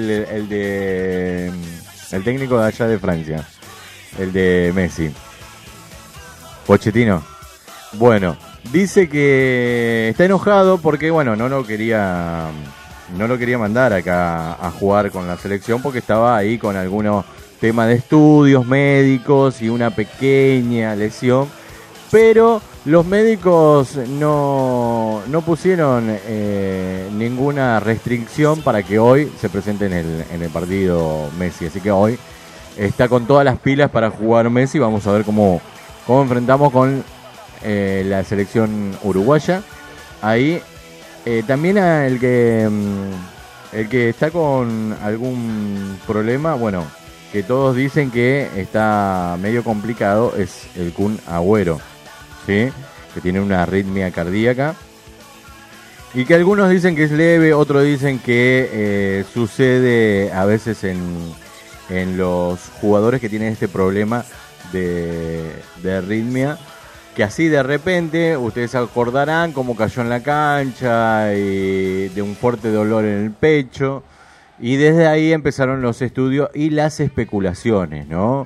el técnico de allá de Francia, el de Messi, Pochettino. Bueno, dice que está enojado porque, bueno, no lo quería mandar acá a jugar con la selección porque estaba ahí con algunos temas de estudios médicos y una pequeña lesión, pero los médicos no pusieron ninguna restricción para que hoy se presente en el partido Messi. Así que hoy está con todas las pilas para jugar Messi. Vamos a ver cómo cómo enfrentamos con la selección uruguaya. Ahí también el que está con algún problema, bueno, que todos dicen que está medio complicado, es el Kun Agüero, ¿sí? Que tiene una arritmia cardíaca y que algunos dicen que es leve, otros dicen que sucede a veces en los jugadores que tienen este problema de arritmia, que así de repente, ustedes se acordarán cómo cayó en la cancha y de un fuerte dolor en el pecho, y desde ahí empezaron los estudios y las especulaciones, ¿no?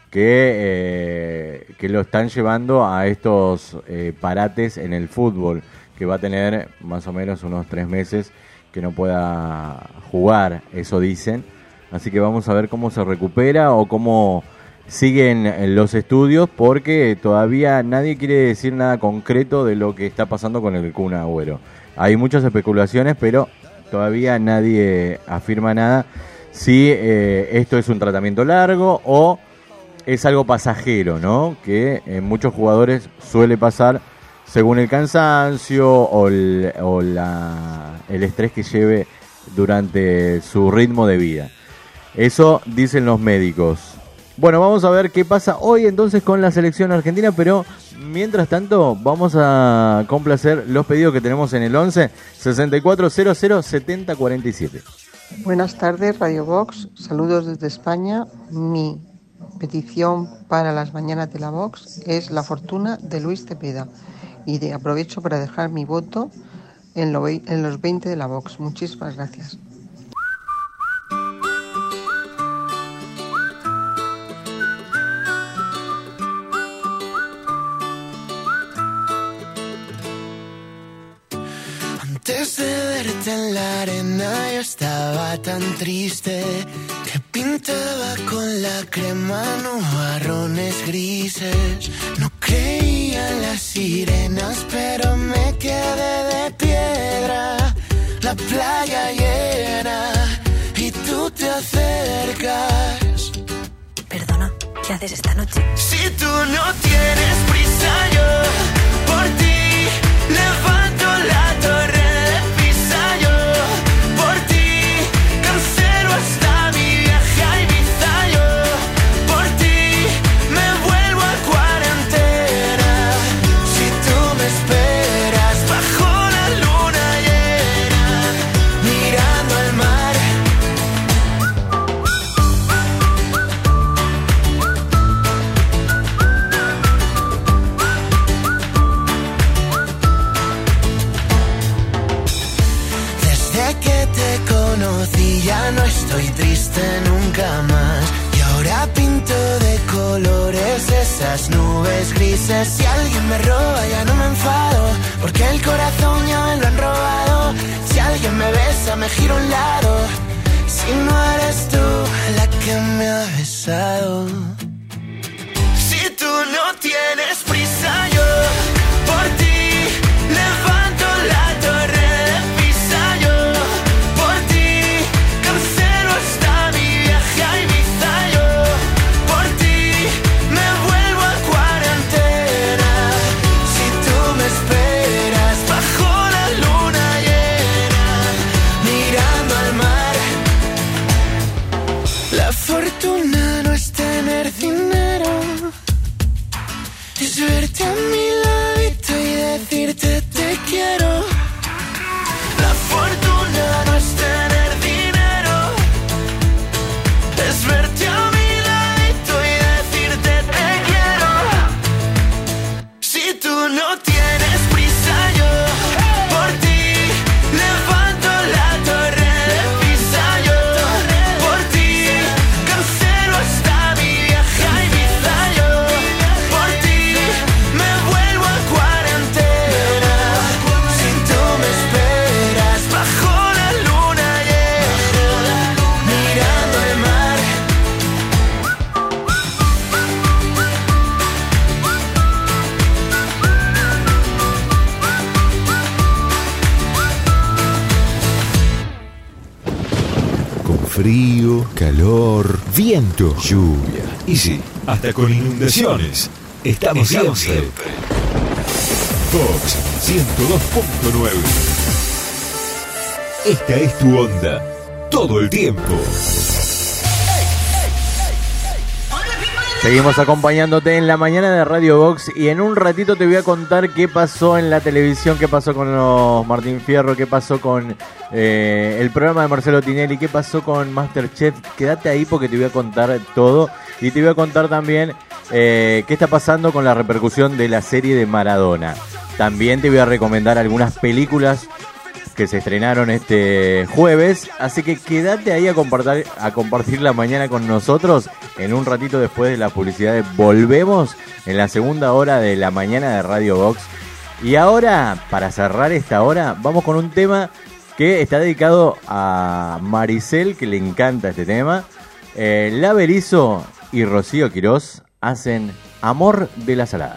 Que lo están llevando a estos parates en el fútbol, que va a tener más o menos unos 3 meses que no pueda jugar, eso dicen. Así que vamos a ver cómo se recupera o cómo siguen los estudios, porque todavía nadie quiere decir nada concreto de lo que está pasando con el Kun Agüero. Hay muchas especulaciones, pero todavía nadie afirma nada si esto es un tratamiento largo o es algo pasajero, ¿no? Que en muchos jugadores suele pasar según el cansancio o el estrés que lleve durante su ritmo de vida. Eso dicen los médicos. Bueno, vamos a ver qué pasa hoy entonces con la selección argentina, pero mientras tanto vamos a complacer los pedidos que tenemos en el 11 6400 7047. Buenas tardes, Radio Vox. Saludos desde España. Mi petición para las mañanas de la Vox es La Fortuna de Luis Cepeda. Y aprovecho para dejar mi voto en los 20 de la Vox. Muchísimas gracias. Antes de verte en la arena yo estaba tan triste que pintaba con la crema nubarrones grises. No creía en las sirenas, pero me quedé de piedra. La playa llena y tú te acercas. Perdona, ¿qué haces esta noche? Si tú no tienes prisa, yo por ti levanto la torre. Ya no estoy triste nunca más y ahora pinto de colores esas nubes grises. Si alguien me roba ya no me enfado, porque el corazón ya me lo han robado. Si alguien me besa me giro a un lado, si no eres tú la que me ha besado. Si tú no tienes prisa, yo por ti levanto la torre. Es verte a mi ladito y decirte te quiero. La fortuna no es tener dinero, es verte a mi ladito y decirte te quiero. Si tú no tienes prisa, yo por ti levanto la torre de Pisa. Yo por ti cancelo hasta mi viaje a Ibiza. Yo por ti me vuelvo a cuarentena. Si tú me esperas bajo la luna llena, mirando el mar. Con frío, calor, viento, lluvia y sí, hasta con inundaciones. Estamos siempre. Vox 102.9. Esta es tu onda. Todo el tiempo. Seguimos acompañándote en la mañana de Radio Vox y en un ratito te voy a contar qué pasó en la televisión, qué pasó con los Martín Fierro, qué pasó con el programa de Marcelo Tinelli, qué pasó con Masterchef. Quédate ahí porque te voy a contar todo y te voy a contar también qué está pasando con la repercusión de la serie de Maradona. También te voy a recomendar algunas películas que se estrenaron este jueves, así que quédate ahí a compartir la mañana con nosotros. En un ratito después de la publicidad volvemos en la segunda hora de la mañana de Radio Vox. Y ahora, para cerrar esta hora, vamos con un tema que está dedicado a Maricel, que le encanta este tema. La Berizo y Rocío Quirós hacen Amor de la Salada.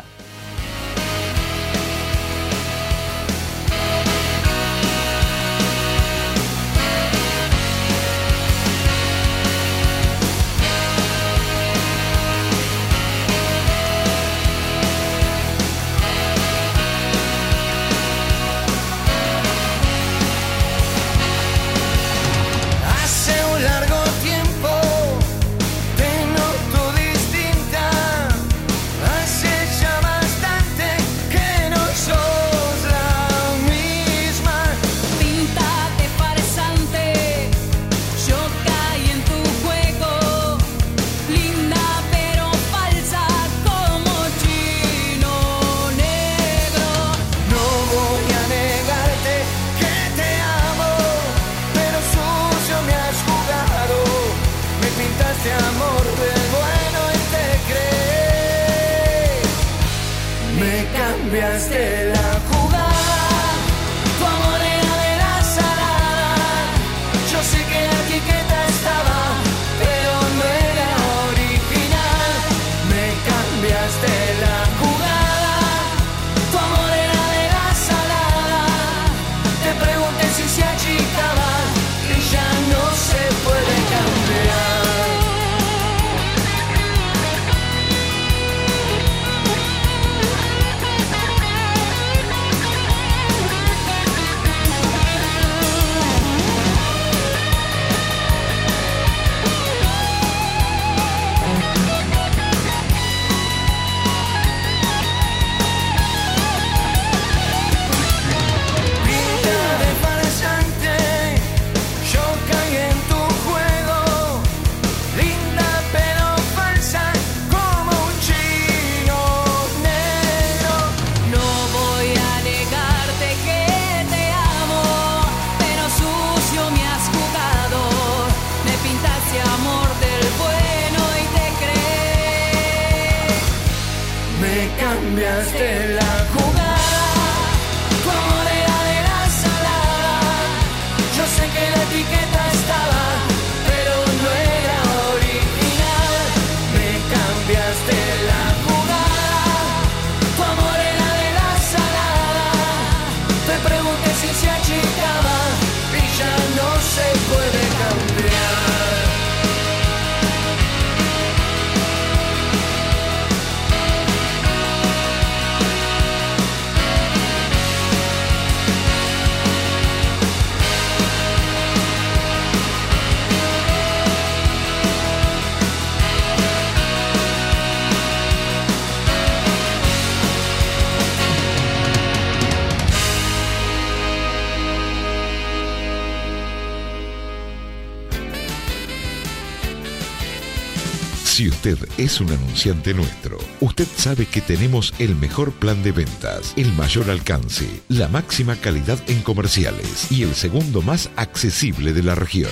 Si usted es un anunciante nuestro, usted sabe que tenemos el mejor plan de ventas, el mayor alcance, la máxima calidad en comerciales y el segundo más accesible de la región.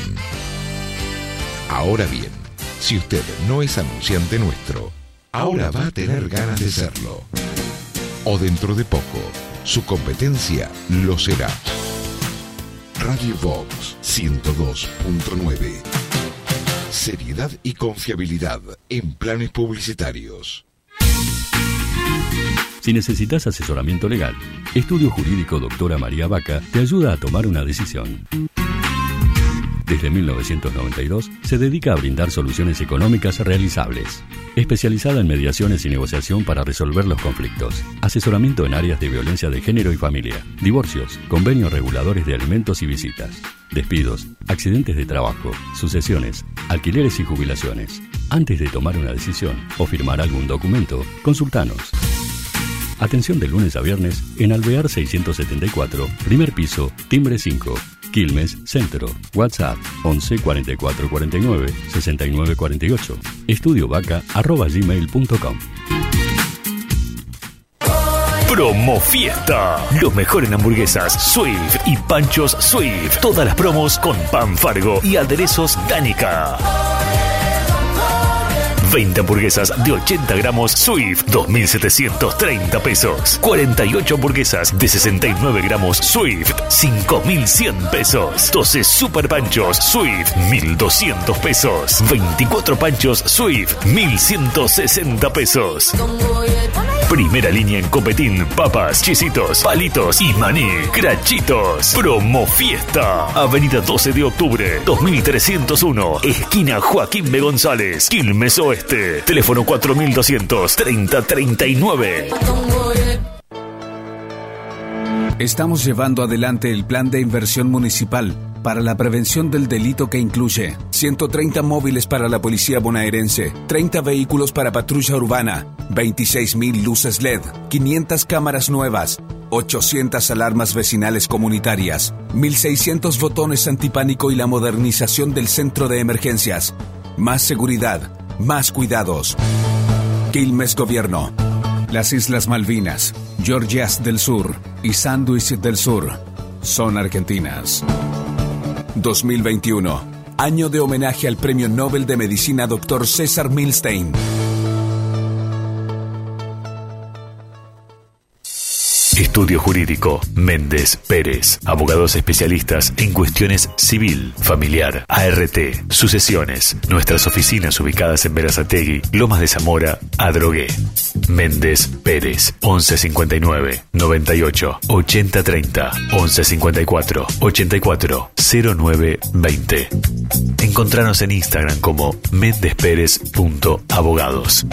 Ahora bien, si usted no es anunciante nuestro, ahora va a tener ganas de serlo. O dentro de poco, su competencia lo será. Radio Vox 102.9. Seriedad y confiabilidad en planes publicitarios. Si necesitas asesoramiento legal, Estudio Jurídico Doctora María Vaca te ayuda a tomar una decisión. Desde 1992 se dedica a brindar soluciones económicas realizables. Especializada en mediaciones y negociación para resolver los conflictos. Asesoramiento en áreas de violencia de género y familia. Divorcios, convenios reguladores de alimentos y visitas. Despidos, accidentes de trabajo, sucesiones, alquileres y jubilaciones. Antes de tomar una decisión o firmar algún documento, consultanos. Atención de lunes a viernes en Alvear 674, primer piso, timbre 5. Quilmes Centro. WhatsApp 11 44 49 69 48. estudiovaca@gmail.com. Promo Fiesta. Los mejores en hamburguesas Swift y panchos Swift. Todas las promos con pan Fargo y aderezos Danica. 20 hamburguesas de 80 gramos Swift, 2.730 pesos. 48 hamburguesas de 69 gramos Swift, 5.100 pesos. 12 super panchos Swift, 1.200 pesos. 24 panchos Swift, 1.160 pesos. Primera línea en copetín, papas, chisitos, palitos y maní. Crachitos. Promo Fiesta. Avenida 12 de octubre, 2301. Esquina Joaquín B. González. Quilmes Oeste. Teléfono 4200-3039. Estamos llevando adelante el plan de inversión municipal para la prevención del delito que incluye 130 móviles para la policía bonaerense, 30 vehículos para patrulla urbana, 26.000 luces LED, 500 cámaras nuevas, 800 alarmas vecinales comunitarias, 1.600 botones antipánico y la modernización del centro de emergencias. Más seguridad, más cuidados. Quilmes Gobierno. Las Islas Malvinas, Georgias del Sur y Sandwich del Sur son argentinas. 2021, año de homenaje al Premio Nobel de Medicina Dr. César Milstein. Estudio Jurídico Méndez Pérez. Abogados especialistas en cuestiones civil, familiar, ART, sucesiones. Nuestras oficinas ubicadas en Berazategui, Lomas de Zamora, Adrogué. Méndez Pérez, 1159 98 80 30, 1154 84 09 20. Encontranos en Instagram como mendezperez.abogados.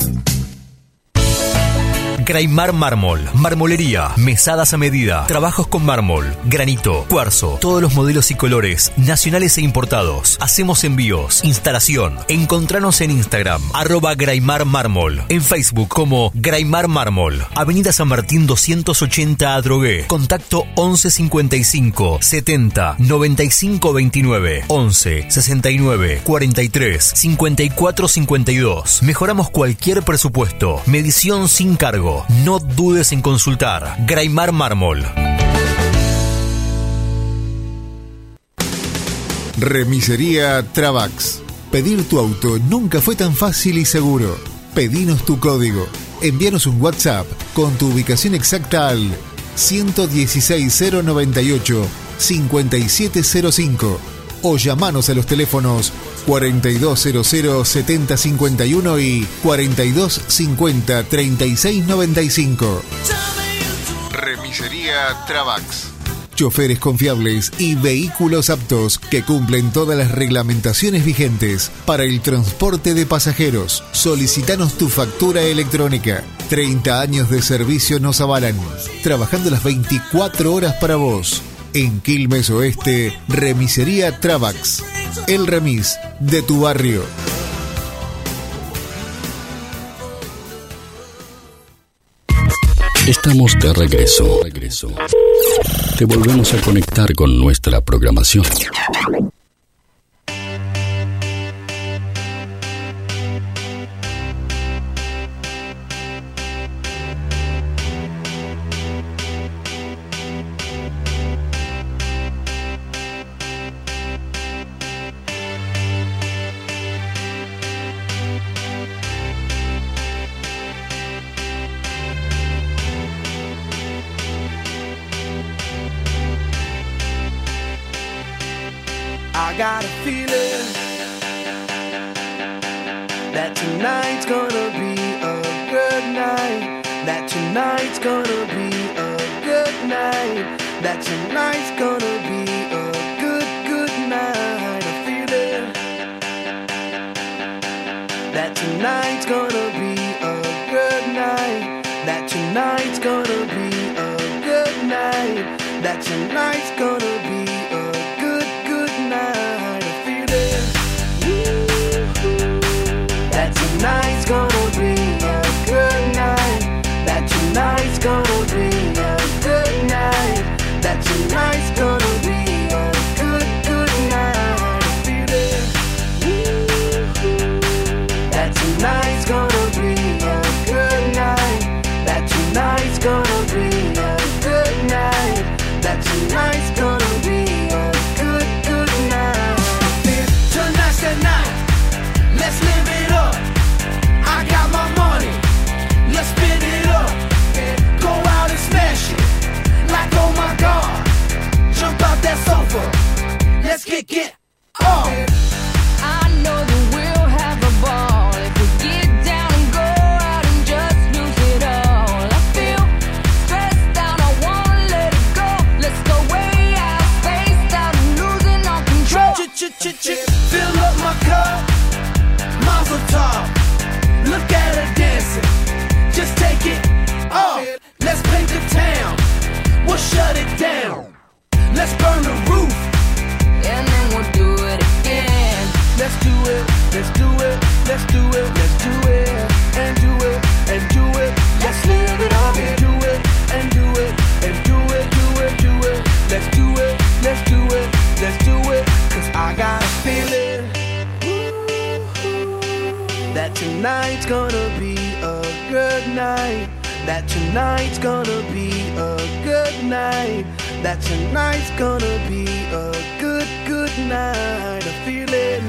Graimar Mármol, marmolería, mesadas a medida, trabajos con mármol, granito, cuarzo, todos los modelos y colores, nacionales e importados. Hacemos envíos, instalación. Encontranos en Instagram, @Graimar Mármol, en Facebook como Graimar Mármol, Avenida San Martín 280 Adrogué. Contacto 11 55 70 95 29, 11 69 43 54 52. Mejoramos cualquier presupuesto. Medición sin cargo. No dudes en consultar. Graimar Mármol. Remisería Travax. Pedir tu auto nunca fue tan fácil y seguro. Pedinos tu código. Envíanos un WhatsApp con tu ubicación exacta al 116 098 5705 o llamanos a los teléfonos 4200 7051 y 4250 3695. Remisería Travax. Choferes confiables y vehículos aptos que cumplen todas las reglamentaciones vigentes para el transporte de pasajeros. Solicítanos tu factura electrónica. 30 años de servicio nos avalan, trabajando las 24 horas para vos. En Quilmes Oeste, Remisería Travax. El remis de tu barrio. Estamos de regreso. Te volvemos a conectar con nuestra programación. I got a feeling that tonight's gonna be a good night. That tonight's gonna be a good night. That tonight's gonna be a good night. tonight's gonna be a good night. That tonight's gonna be a good night. That tonight's gonna be a good, good night. I feel it. That tonight's gonna be a good night. That tonight's gonna be a good night. That tonight's gonna be a good, good night. I feel it. That tonight's gonna be a good night. That tonight's gonna be a good night. That tonight's gonna be a good, good night. Tonight's the night. Let's live it up. I got my money. Let's spin it up. Go out and smash it. Like oh my God. Jump out that sofa. Let's kick it off. I know that we'll have a ball if we get down and go out and just lose it all. I feel stressed out, I wanna let it go. Let's go way out, spaced out, and losing all control. Fill up my cup, Mazel tov. Look at her dancing, just take it off. Let's paint the town, we'll shut it down. Let's burn the roof, and then we'll do it again. let's do it, let's do it, let's do it, let's do it, and do it, and do it. Let's live it up and do it, and do it, and do it, do it, do it. Let's do it, let's do it, let's do it. Cause I got a feeling that tonight's gonna be a good night. That tonight's gonna be a good night. That tonight's gonna be a good, good night. I feel it.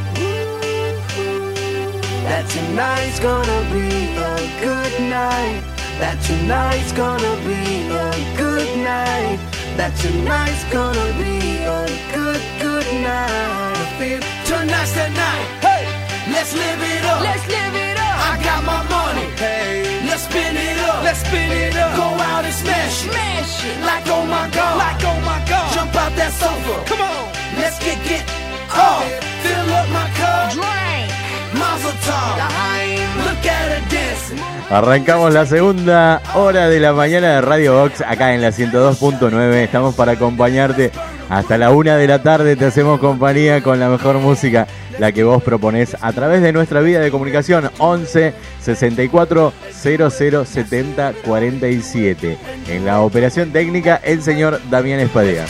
That tonight's gonna be a good night. That tonight's gonna be a good night. That tonight's gonna be a good, good night. I feel tonight's the night. Hey, let's live it up. Let's live it up. I got my money. Hey, let's spin it up. Let's spin it up. Go out and smash it. Smash it. Like oh my God. Like oh my God. Jump out that sofa. Come on. Let's get off. Fill up my cup. Drink. Mazel tov. Look at her dancing. Arrancamos la segunda hora de la mañana de Radio Box acá en la 102.9. Estamos para acompañarte hasta la 1 de la tarde. Te hacemos compañía con la mejor música, la que vos proponés a través de nuestra vía de comunicación 11 64 00 70 47. En la operación técnica, el señor Damián Espadea.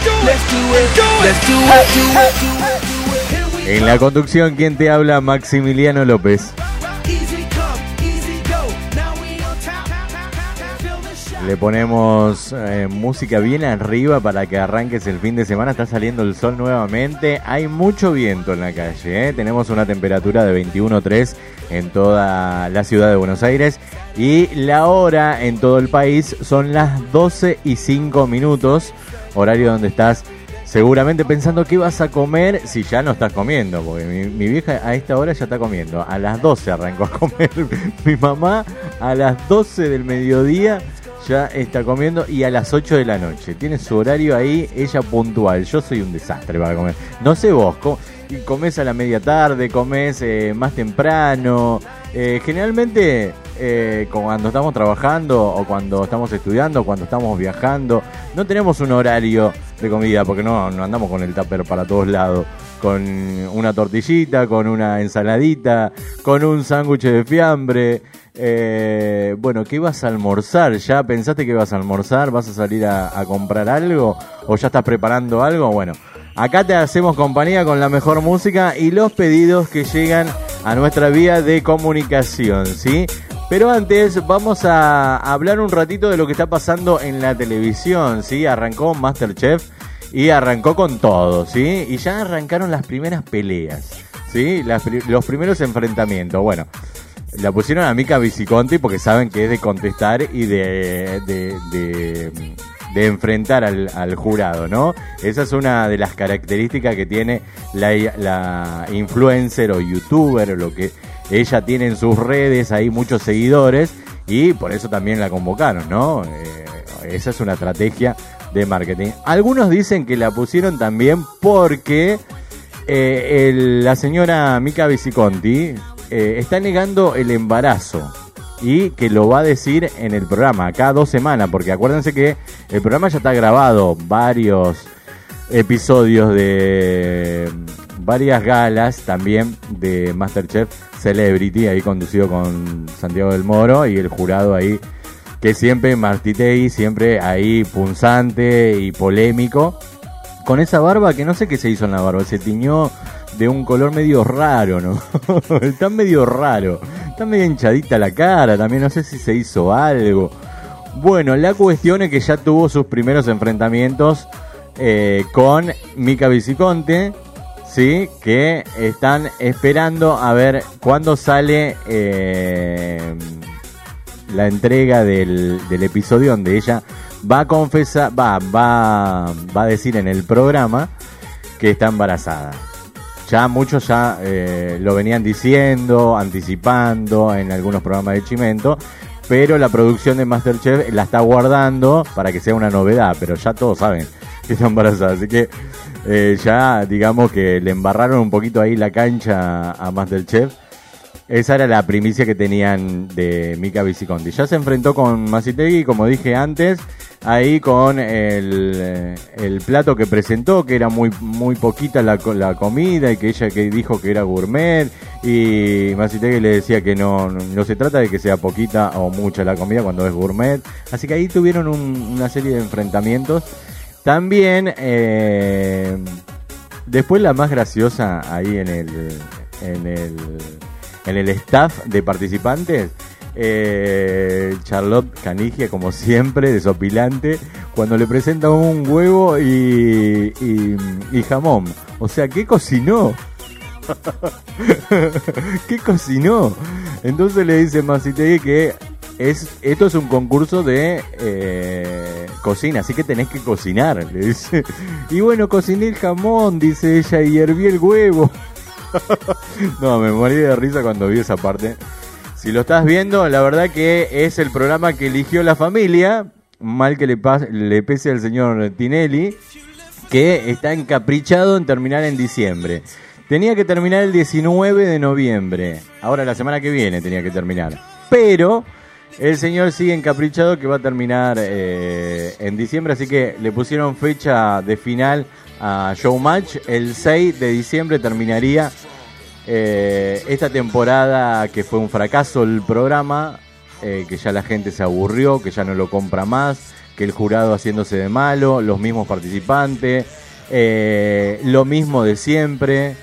En la conducción, quien te habla, Maximiliano López. Le ponemos música bien arriba para que arranques el fin de semana. Está saliendo el sol nuevamente. Hay mucho viento en la calle, ¿eh? Tenemos una temperatura de 21,3 en toda la ciudad de Buenos Aires. Y la hora en todo el país son las 12:05. Horario donde estás seguramente pensando qué vas a comer si ya no estás comiendo. Porque mi vieja a esta hora ya está comiendo. A las 12 arrancó a comer. Mi mamá a las 12 del mediodía ya está comiendo y a las 8 de la noche. Tiene su horario ahí, ella puntual. Yo soy un desastre para comer. No sé vos, comés a la media tarde, comés más temprano. Generalmente cuando estamos trabajando o cuando estamos estudiando o cuando estamos viajando, no tenemos un horario de comida porque no andamos con el tupper para todos lados. Con una tortillita, con una ensaladita, con un sándwich de fiambre. Bueno, ¿qué vas a almorzar? ¿Ya pensaste que vas a almorzar? ¿Vas a salir a comprar algo? ¿O ya estás preparando algo? Bueno, acá te hacemos compañía con la mejor música y los pedidos que llegan a nuestra vía de comunicación, ¿sí? Pero antes vamos a hablar un ratito de lo que está pasando en la televisión, ¿sí? Arrancó MasterChef y arrancó con todo, ¿sí? Y ya arrancaron las primeras peleas, ¿sí? Los primeros enfrentamientos. Bueno, la pusieron a Mica Viciconti porque saben que es de contestar y de enfrentar al jurado, ¿no? Esa es una de las características que tiene la influencer o youtuber, o lo que ella tiene en sus redes, hay muchos seguidores y por eso también la convocaron, ¿no? Esa es una estrategia de marketing. Algunos dicen que la pusieron también porque la señora Mica Viciconti está negando el embarazo y que lo va a decir en el programa, acá 2 semanas, porque acuérdense que el programa ya está grabado, varios episodios de varias galas también de MasterChef Celebrity, ahí conducido con Santiago del Moro y el jurado ahí, que siempre Martitegui, siempre ahí punzante y polémico, con esa barba que no sé qué se hizo en la barba, se tiñó de un color medio raro, ¿no? Está medio raro, está medio hinchadita la cara, también no sé si se hizo algo. Bueno, la cuestión es que ya tuvo sus primeros enfrentamientos con Mica Viciconte, ¿sí? Que están esperando a ver cuándo sale la entrega del episodio donde ella va a confesar, va a decir en el programa que está embarazada. Ya muchos lo venían diciendo, anticipando en algunos programas de Chimento, pero la producción de MasterChef la está guardando para que sea una novedad, pero ya todos saben que está embarazada, así que ya digamos que le embarraron un poquito ahí la cancha a MasterChef. Esa era la primicia que tenían de Mica Viciconti. Ya se enfrentó con Martitegui, como dije antes, ahí con el plato que presentó, que era muy poquita la comida, y que ella que dijo que era gourmet, y Martitegui le decía que no se trata de que sea poquita o mucha la comida cuando es gourmet. Así que ahí tuvieron una serie de enfrentamientos. También, después la más graciosa ahí en el staff de participantes, Charlotte Canigia, como siempre, desopilante, cuando le presenta un huevo y jamón. O sea, ¿qué cocinó? ¿Qué cocinó? Entonces le dice Martitegui que esto es un concurso de cocina, así que tenés que cocinar, le dice. Y bueno, cociné el jamón, dice ella, y herví el huevo. No, me morí de risa cuando vi esa parte. Si lo estás viendo, la verdad que es el programa que eligió la familia, mal que le pese al señor Tinelli, que está encaprichado en terminar en diciembre. Tenía que terminar el 19 de noviembre, ahora la semana que viene tenía que terminar, pero el señor sigue encaprichado que va a terminar en diciembre, así que le pusieron fecha de final a Showmatch. El 6 de diciembre terminaría esta temporada, que fue un fracaso el programa, que ya la gente se aburrió, que ya no lo compra más, que el jurado haciéndose de malo, los mismos participantes, lo mismo de siempre,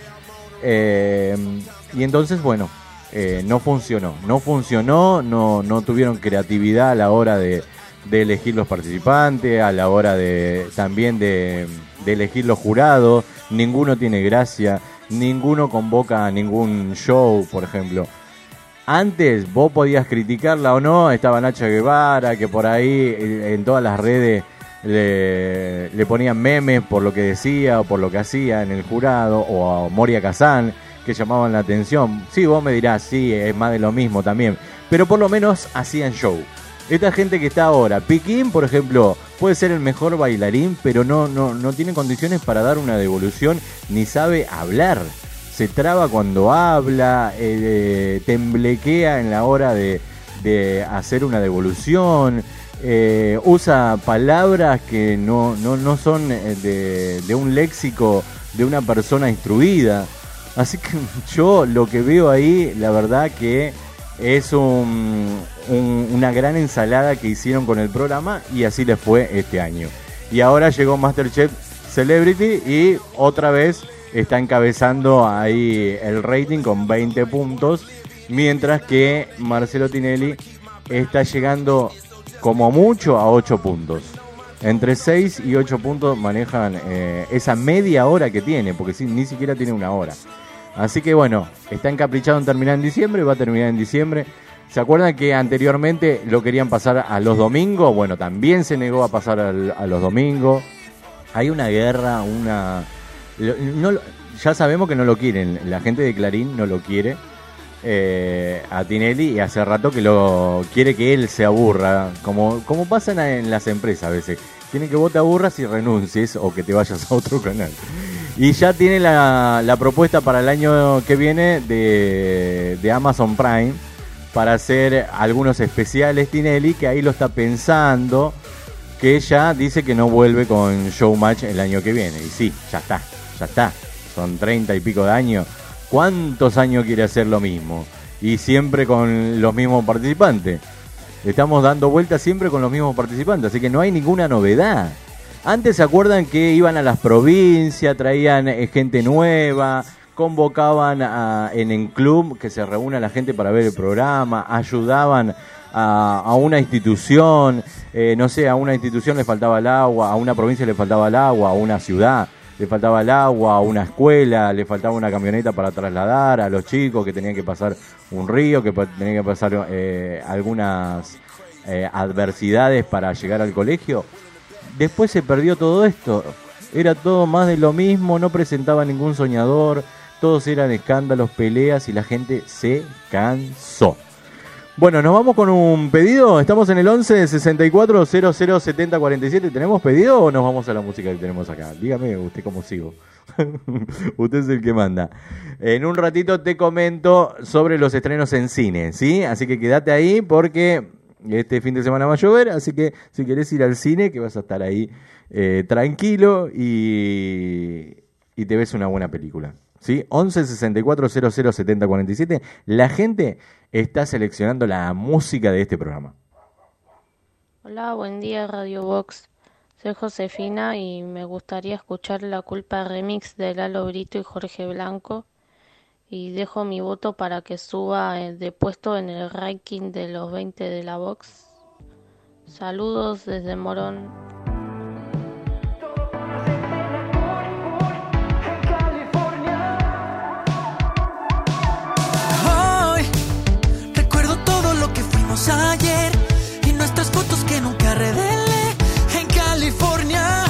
y entonces bueno, no funcionó, no tuvieron creatividad a la hora de elegir los participantes, a la hora también de elegir los jurados. Ninguno tiene gracia, ninguno convoca a ningún show, por ejemplo. Antes vos podías criticarla o no, estaba Nacha Guevara, que por ahí en todas las redes le ponían memes por lo que decía o por lo que hacía en el jurado, o a Moria Kazan, que llamaban la atención. Sí, vos me dirás, sí, es más de lo mismo también, pero por lo menos hacían show. Esta gente que está ahora, Piquín, por ejemplo, puede ser el mejor bailarín, pero no tiene condiciones para dar una devolución, ni sabe hablar. Se traba cuando habla, temblequea en la hora de hacer una devolución, usa palabras que no son de un léxico de una persona instruida. Así que yo lo que veo ahí, la verdad que es una gran ensalada que hicieron con el programa, y así les fue este año. Y ahora llegó MasterChef Celebrity y otra vez está encabezando ahí el rating con 20 puntos, mientras que Marcelo Tinelli está llegando como mucho a 8 puntos. Entre 6 y 8 puntos manejan esa media hora que tiene, porque ni siquiera tiene una hora. Así que bueno, está encaprichado en terminar en diciembre, va a terminar en diciembre. ¿Se acuerdan que anteriormente lo querían pasar a los domingos? Bueno, también se negó a pasar a los domingos. Hay una guerra, ya sabemos que no lo quieren, la gente de Clarín no lo quiere a Tinelli, y hace rato que lo quiere que él se aburra, como pasa en las empresas a veces. Quieren que vos te aburras y renuncies o que te vayas a otro canal. Y ya tiene la propuesta para el año que viene de Amazon Prime para hacer algunos especiales Tinelli, que ahí lo está pensando, que ella dice que no vuelve con Showmatch el año que viene. Y sí, ya está. Son 30 y pico de años. ¿Cuántos años quiere hacer lo mismo? Y siempre con los mismos participantes. Estamos dando vueltas siempre con los mismos participantes, así que no hay ninguna novedad. Antes se acuerdan que iban a las provincias, traían gente nueva, convocaban en el club que se reúna la gente para ver el programa, ayudaban a una institución, no sé, a una institución le faltaba el agua, a una provincia le faltaba el agua, a una ciudad le faltaba el agua, a una escuela le faltaba una camioneta para trasladar a los chicos que tenían que pasar un río, que tenían que pasar algunas adversidades para llegar al colegio. Después se perdió todo esto, era todo más de lo mismo, no presentaba ningún soñador, todos eran escándalos, peleas y la gente se cansó. Bueno, nos vamos con un pedido. Estamos en el 11 64 00 70 47. ¿Tenemos pedido o nos vamos a la música que tenemos acá? Dígame usted cómo sigo. Usted es el que manda. En un ratito te comento sobre los estrenos en cine, ¿sí? Así que quédate ahí porque este fin de semana va a llover. Así que si querés ir al cine, que vas a estar ahí tranquilo y te ves una buena película. ¿Sí? 11 64 00 70 47. La gente está seleccionando la música de este programa. Hola, buen día Radio Box. Soy Josefina y me gustaría escuchar La Culpa Remix de Lalo Brito y Jorge Blanco. Y dejo mi voto para que suba de puesto en el ranking de los 20 de la Box. Saludos desde Morón. Ayer y nuestras fotos que nunca revelé en California.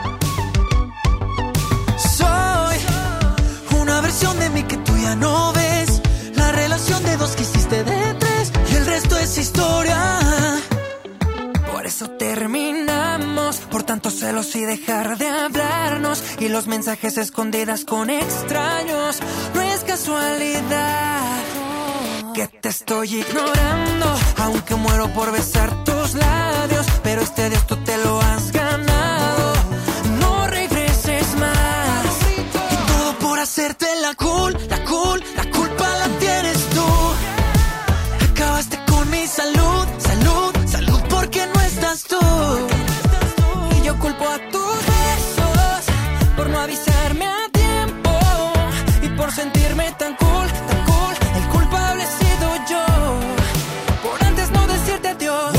Soy una versión de mí que tú ya no ves, la relación de dos que hiciste de tres y el resto es historia. Por eso terminamos, por tantos celos y dejar de hablarnos y los mensajes escondidas con extraños. No es casualidad que te estoy ignorando, aunque muero por besar tus labios, pero este adiós tú te lo has ganado. No regreses más, y todo por hacerte la culpa la tienes tú. Acabaste con mi salud porque no estás tú. Y yo culpo a tus besos por no avisarme a tiempo y por sentirme tan cool. El culpable es yo, por antes no decirte adiós.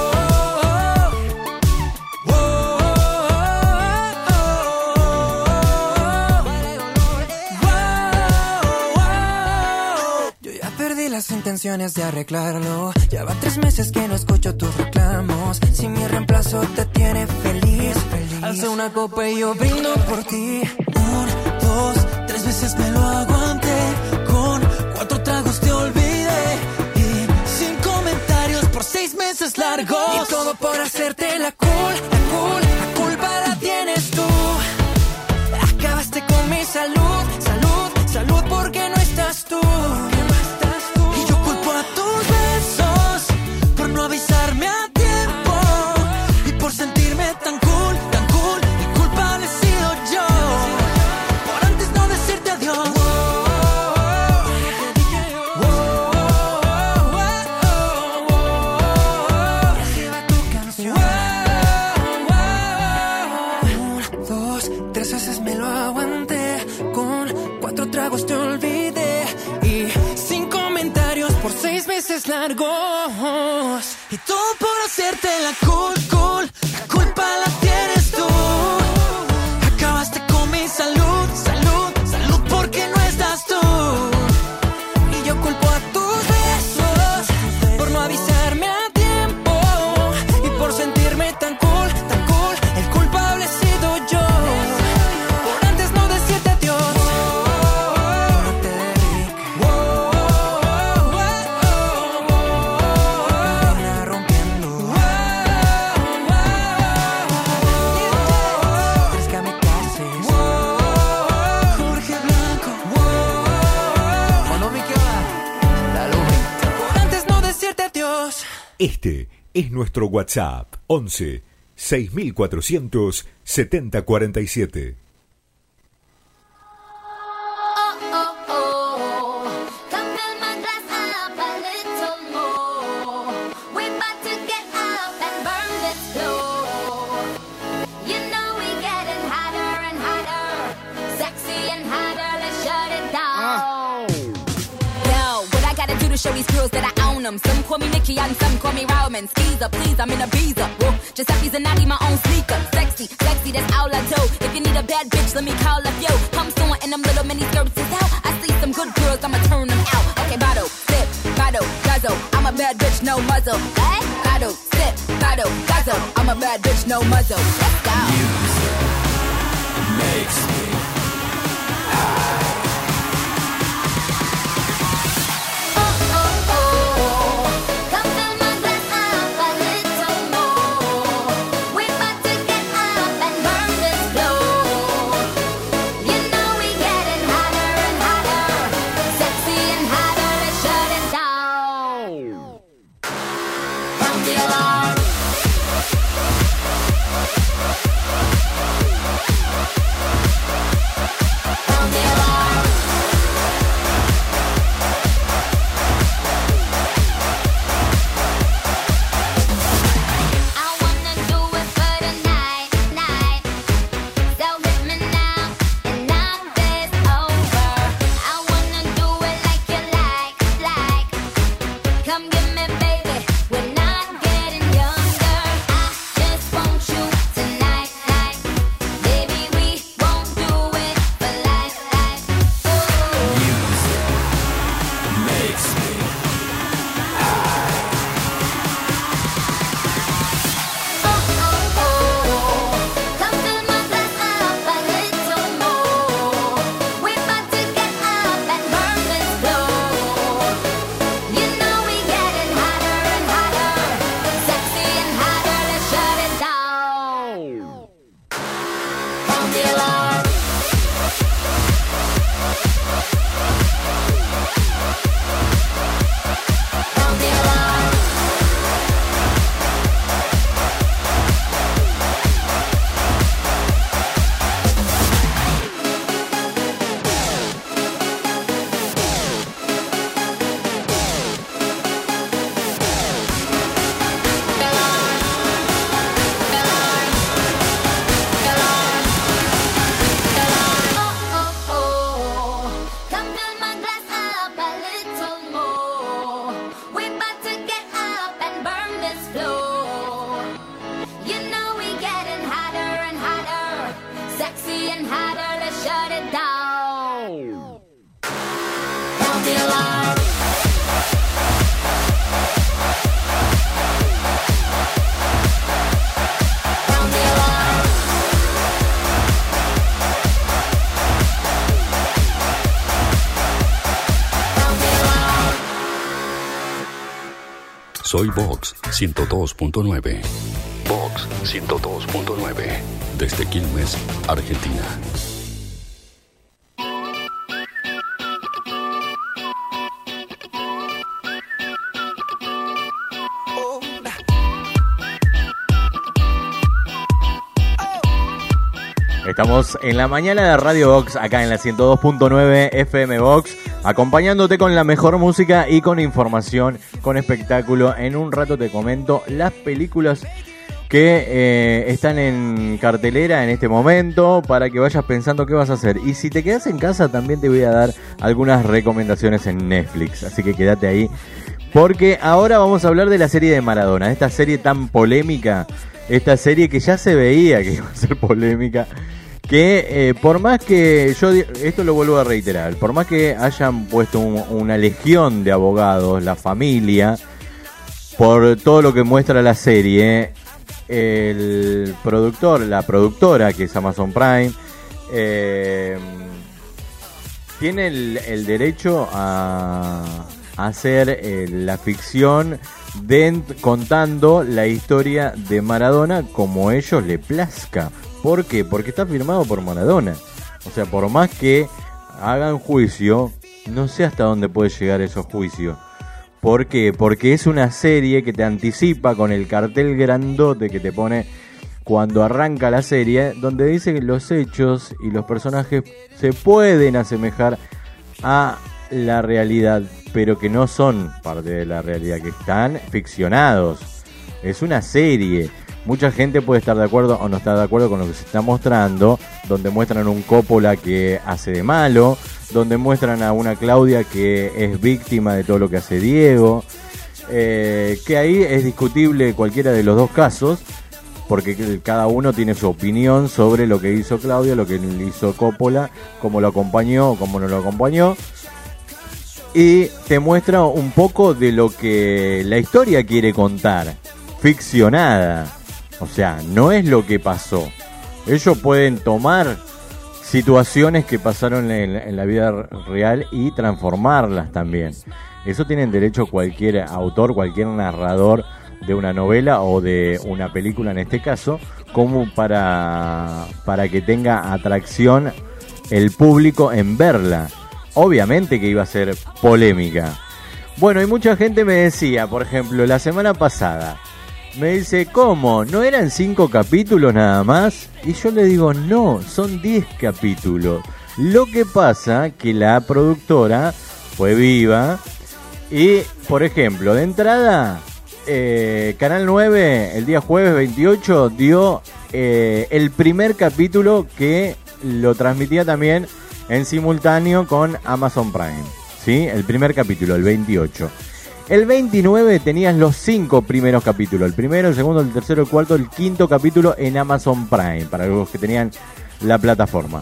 Yo ya perdí las intenciones de arreglarlo. Ya va 3 meses que no escucho tus reclamos. Si mi reemplazo te tiene feliz, alzo una copa y yo brindo por ti. 1, 2, 3 veces me lo aguanté. Con 4 tragos te olvidé. 6 meses largos y todo por hacerte la culpa la tienes tú. Acabaste con mi salud porque no estás tú. Y yo culpo a tus besos por no avisarme a tiempo y por sentirme tan cool. Y culpable he sido yo por antes no decirte adiós. Te olvidé y sin comentarios por 6 meses largos y todo por hacerte la culpa la tienes tú. Acabaste con mi salud porque no estás tú. Y yo culpo a tus besos por no avisarme a tiempo y por sentirme tan cool. El culpable he sido yo por antes no decirte adiós. Este es nuestro WhatsApp, 11 6400 7047. Show these girls that I own them. Some call me Nikki and some call me Rowman. Skeezer, please, I'm in a beezer. Whoa, Giuseppe's and Natty, my own sneaker. Sexy, sexy, that's all I do. If you need a bad bitch, let me call up yo. Come soon and them little mini skirts is out. I see some good girls, I'ma turn them out. Okay, bottle, sip, bottle, guzzle. I'm a bad bitch, no muzzle. Hey? Bottle, sip, bottle, guzzle. I'm a bad bitch, no muzzle. Let's go. Music makes me high. Soy Vox 102.9. Vox 102.9. Desde Quilmes, Argentina. Estamos en la mañana de Radio Vox, acá en la 102.9 FM Vox, acompañándote con la mejor música y con información, con espectáculo. En un rato te comento las películas que están en cartelera en este momento para que vayas pensando qué vas a hacer. Y si te quedas en casa también te voy a dar algunas recomendaciones en Netflix, así que quédate ahí. Porque ahora vamos a hablar de la serie de Maradona, esta serie tan polémica, esta serie que ya se veía que iba a ser polémica. Que por más que, yo esto lo vuelvo a reiterar, por más que hayan puesto una legión de abogados, la familia, por todo lo que muestra la serie, el productor, la productora, que es Amazon Prime, tiene el derecho a hacer la ficción contando la historia de Maradona como ellos le plazca. ¿Por qué? Porque está firmado por Maradona. O sea, por más que hagan juicio, no sé hasta dónde puede llegar esos juicios. ¿Por qué? Porque es una serie que te anticipa con el cartel grandote que te pone cuando arranca la serie, donde dice que los hechos y los personajes se pueden asemejar a la realidad, pero que no son parte de la realidad, que están ficcionados. Es una serie. Mucha gente puede estar de acuerdo o no estar de acuerdo con lo que se está mostrando, donde muestran un Coppola que hace de malo, donde muestran a una Claudia que es víctima de todo lo que hace Diego, que ahí es discutible cualquiera de los dos casos, porque cada uno tiene su opinión sobre lo que hizo Claudia, lo que hizo Coppola, cómo lo acompañó o cómo no lo acompañó, y te muestra un poco de lo que la historia quiere contar, ficcionada. O sea, no es lo que pasó. Ellos pueden tomar situaciones que pasaron en la vida real y transformarlas también. Eso tienen derecho cualquier autor, cualquier narrador de una novela o de una película en este caso, como para que tenga atracción el público en verla. Obviamente que iba a ser polémica. Bueno, y mucha gente me decía, por ejemplo, la semana pasada, me dice, ¿cómo? ¿No eran 5 capítulos nada más? Y yo le digo, no, son 10 capítulos. Lo que pasa que la productora fue viva y, por ejemplo, de entrada, Canal 9, el día jueves 28, dio el primer capítulo que lo transmitía también en simultáneo con Amazon Prime. ¿Sí? El primer capítulo, el 28. El 29 tenías los 5 primeros capítulos. El primero, el segundo, el tercero, el cuarto, el quinto capítulo en Amazon Prime. Para los que tenían la plataforma.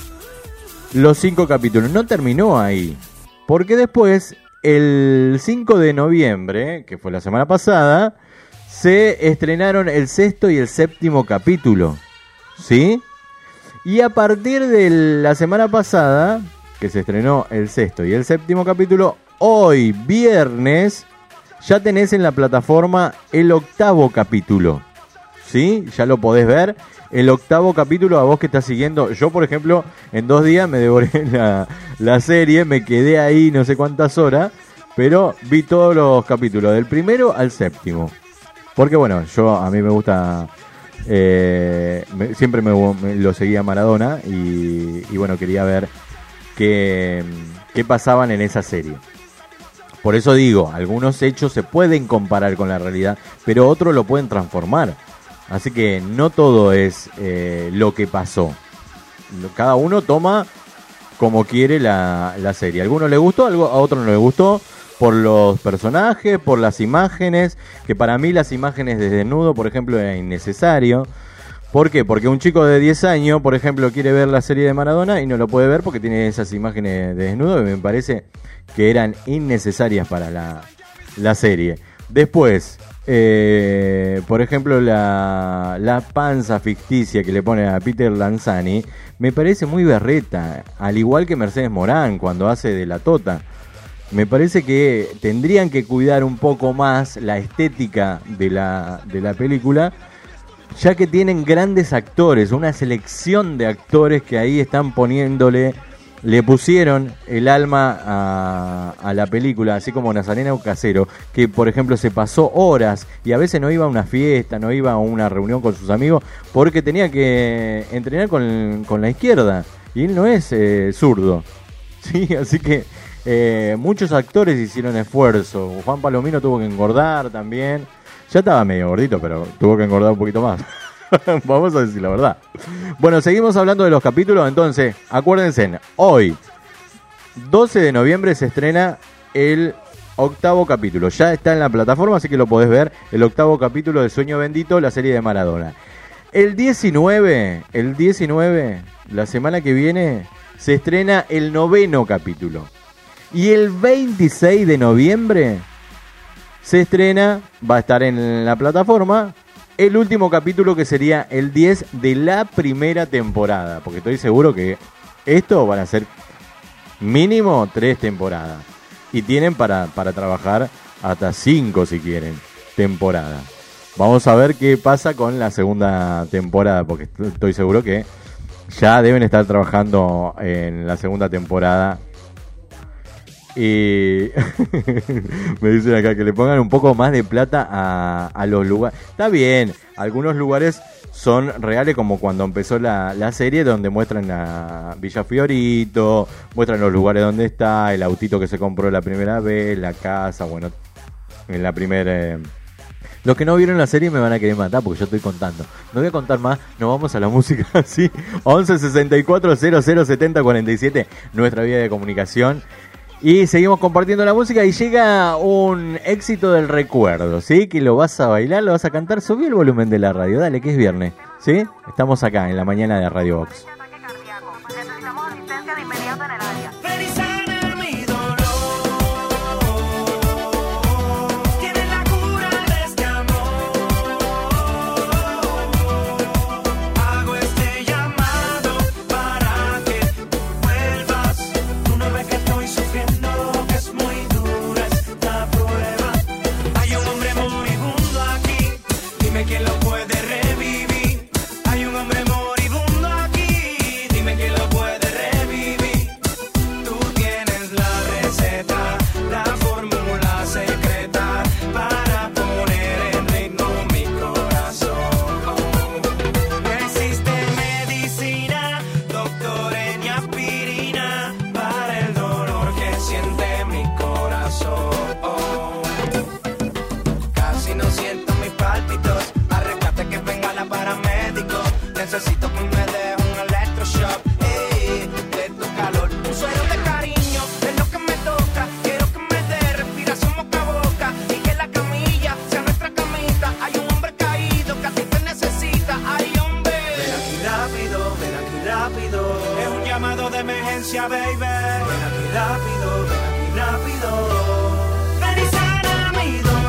Los 5 capítulos. No terminó ahí. Porque después, el 5 de noviembre, que fue la semana pasada, se estrenaron el 6º y el 7º capítulo. ¿Sí? Y a partir de la semana pasada, que se estrenó el 6º y el 7º capítulo, hoy, viernes, ya tenés en la plataforma el 8º capítulo. ¿Sí? Ya lo podés ver. El 8º capítulo, a vos que estás siguiendo. Yo, por ejemplo, en 2 días me devoré la serie. Me quedé ahí no sé cuántas horas. Pero vi todos los capítulos, del primero al 7º. Porque, bueno, a mí me gusta... siempre me lo seguía Maradona. Y bueno, quería ver qué pasaban en esa serie. Por eso digo, algunos hechos se pueden comparar con la realidad, pero otros lo pueden transformar. Así que no todo es lo que pasó. Cada uno toma como quiere la serie. A algunos le gustó, a otros no le gustó, por los personajes, por las imágenes, que para mí las imágenes de desnudo, por ejemplo, era innecesario. ¿Por qué? Porque un chico de 10 años, por ejemplo, quiere ver la serie de Maradona y no lo puede ver porque tiene esas imágenes de desnudo que me parece que eran innecesarias para la serie. Después, por ejemplo, la panza ficticia que le pone a Peter Lanzani me parece muy berreta, al igual que Mercedes Morán cuando hace de la Tota. Me parece que tendrían que cuidar un poco más la estética de la película, ya que tienen grandes actores, una selección de actores que ahí están le pusieron el alma a la película, así como Nazarena Casero, que por ejemplo se pasó horas y a veces no iba a una fiesta, no iba a una reunión con sus amigos, porque tenía que entrenar con la izquierda, y él no es zurdo, ¿sí? Así que muchos actores hicieron esfuerzo. Juan Palomino tuvo que engordar también. Ya estaba medio gordito, pero tuvo que engordar un poquito más. Vamos a decir la verdad. Bueno, seguimos hablando de los capítulos. Entonces, acuérdense, hoy, 12 de noviembre, se estrena el 8º capítulo. Ya está en la plataforma, así que lo podés ver. El 8º capítulo de Sueño Bendito, la serie de Maradona. El 19, la semana que viene, se estrena el 9º capítulo. Y el 26 de noviembre... se estrena, va a estar en la plataforma, el último capítulo, que sería el 10 de la primera temporada. Porque estoy seguro que esto van a ser mínimo 3 temporadas. Y tienen para trabajar hasta 5 si quieren temporadas. Vamos a ver qué pasa con la segunda temporada. Porque estoy seguro que ya deben estar trabajando en la segunda temporada Y me dicen acá que le pongan un poco más de plata a los lugares. Está bien, algunos lugares son reales, como cuando empezó la serie, donde muestran a Villa Fiorito, muestran los lugares donde está, el autito que se compró la primera vez, la casa, bueno, en la primera... Los que no vieron la serie me van a querer matar porque yo estoy contando. No voy a contar más, nos vamos a la música así. 11 64 00 70 47, nuestra vía de comunicación. Y seguimos compartiendo la música y llega un éxito del recuerdo, ¿sí? Que lo vas a bailar, lo vas a cantar. Subí el volumen de la radio, dale, que es viernes, ¿sí? Estamos acá en la mañana de Radio Box. Necesito que me deje un electroshock, de tu calor. Un suero de cariño es lo que me toca. Quiero que me dé respiración boca a boca y que la camilla sea nuestra camita. Hay un hombre caído que a ti te necesita. Ay, hombre, ven aquí rápido, ven aquí rápido. Es un llamado de emergencia, baby. Ven aquí rápido, ven aquí rápido. Ven y sana mi dolor.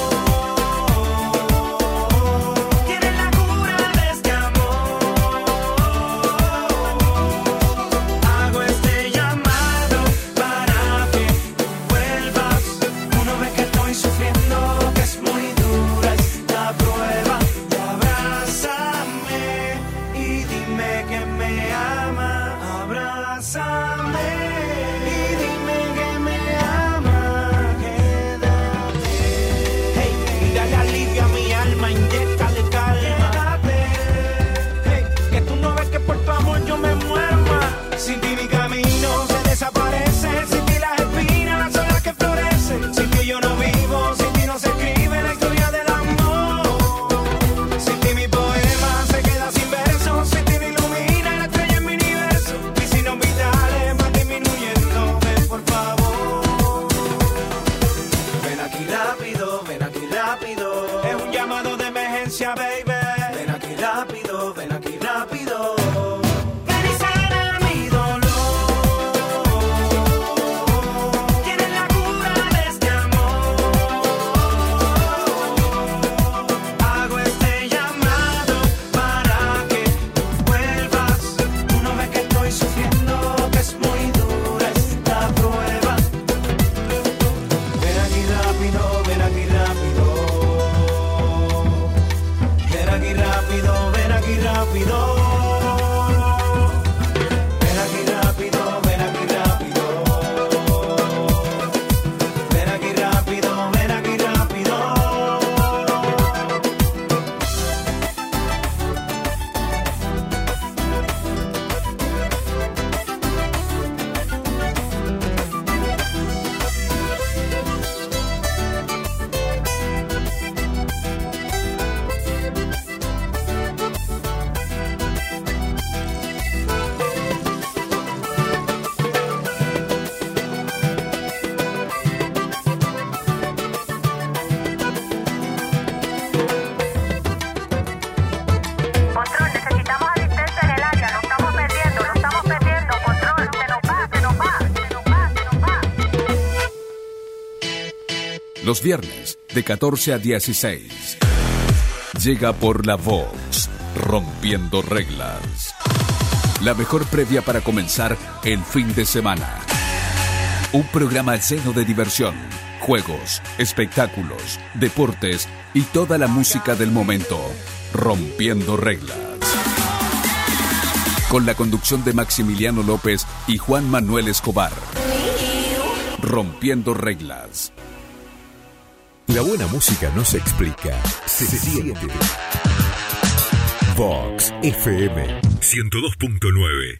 Sin ti mi camino se desaparece, sin ti las espinas son las que florecen. Sin ti yo no vivo, sin ti no se escribe la historia del amor. Sin ti mi poema se queda sin versos, sin ti me ilumina la estrella en mi universo. Mis signos vitales van disminuyendo, ven por favor. Ven aquí rápido, ven aquí rápido. Es un llamado de emergencia, baby. Ven aquí rápido, ven aquí rápido. Los viernes de 14 a 16. Llega por la Vox, Rompiendo Reglas. La mejor previa para comenzar el fin de semana. Un programa lleno de diversión, juegos, espectáculos, deportes y toda la música del momento. Rompiendo Reglas. Con la conducción de Maximiliano López y Juan Manuel Escobar. Rompiendo reglas. La buena música no se explica, se siente. Vox FM 102.9.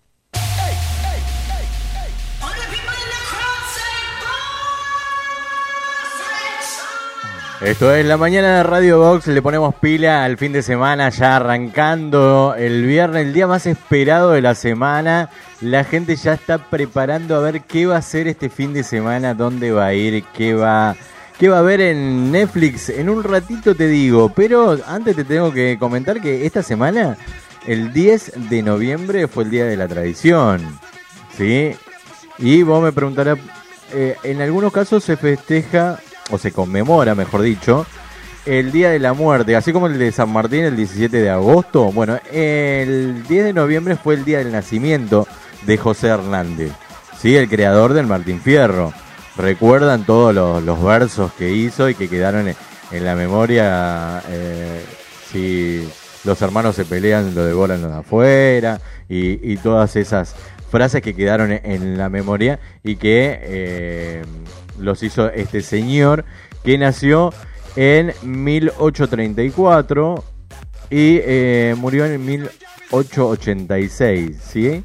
Esto es La Mañana de Radio Vox, le ponemos pila al fin de semana, ya arrancando el viernes, el día más esperado de la semana. La gente ya está preparando a ver qué va a hacer este fin de semana, dónde va a ir, qué va a ver en Netflix. En un ratito te digo, pero antes te tengo que comentar que esta semana, el 10 de noviembre, fue el Día de la Tradición, ¿sí? Y vos me preguntarás, en algunos casos se festeja, o se conmemora, mejor dicho, el Día de la Muerte, así como el de San Martín el 17 de agosto. Bueno, el 10 de noviembre fue el día del nacimiento de José Hernández, ¿sí? El creador del Martín Fierro. Recuerdan todos los versos que hizo y que quedaron en la memoria. Si los hermanos se pelean, lo devoran los de afuera, y todas esas frases que quedaron en la memoria y que los hizo este señor, que nació en 1834 y murió en 1886, ¿sí?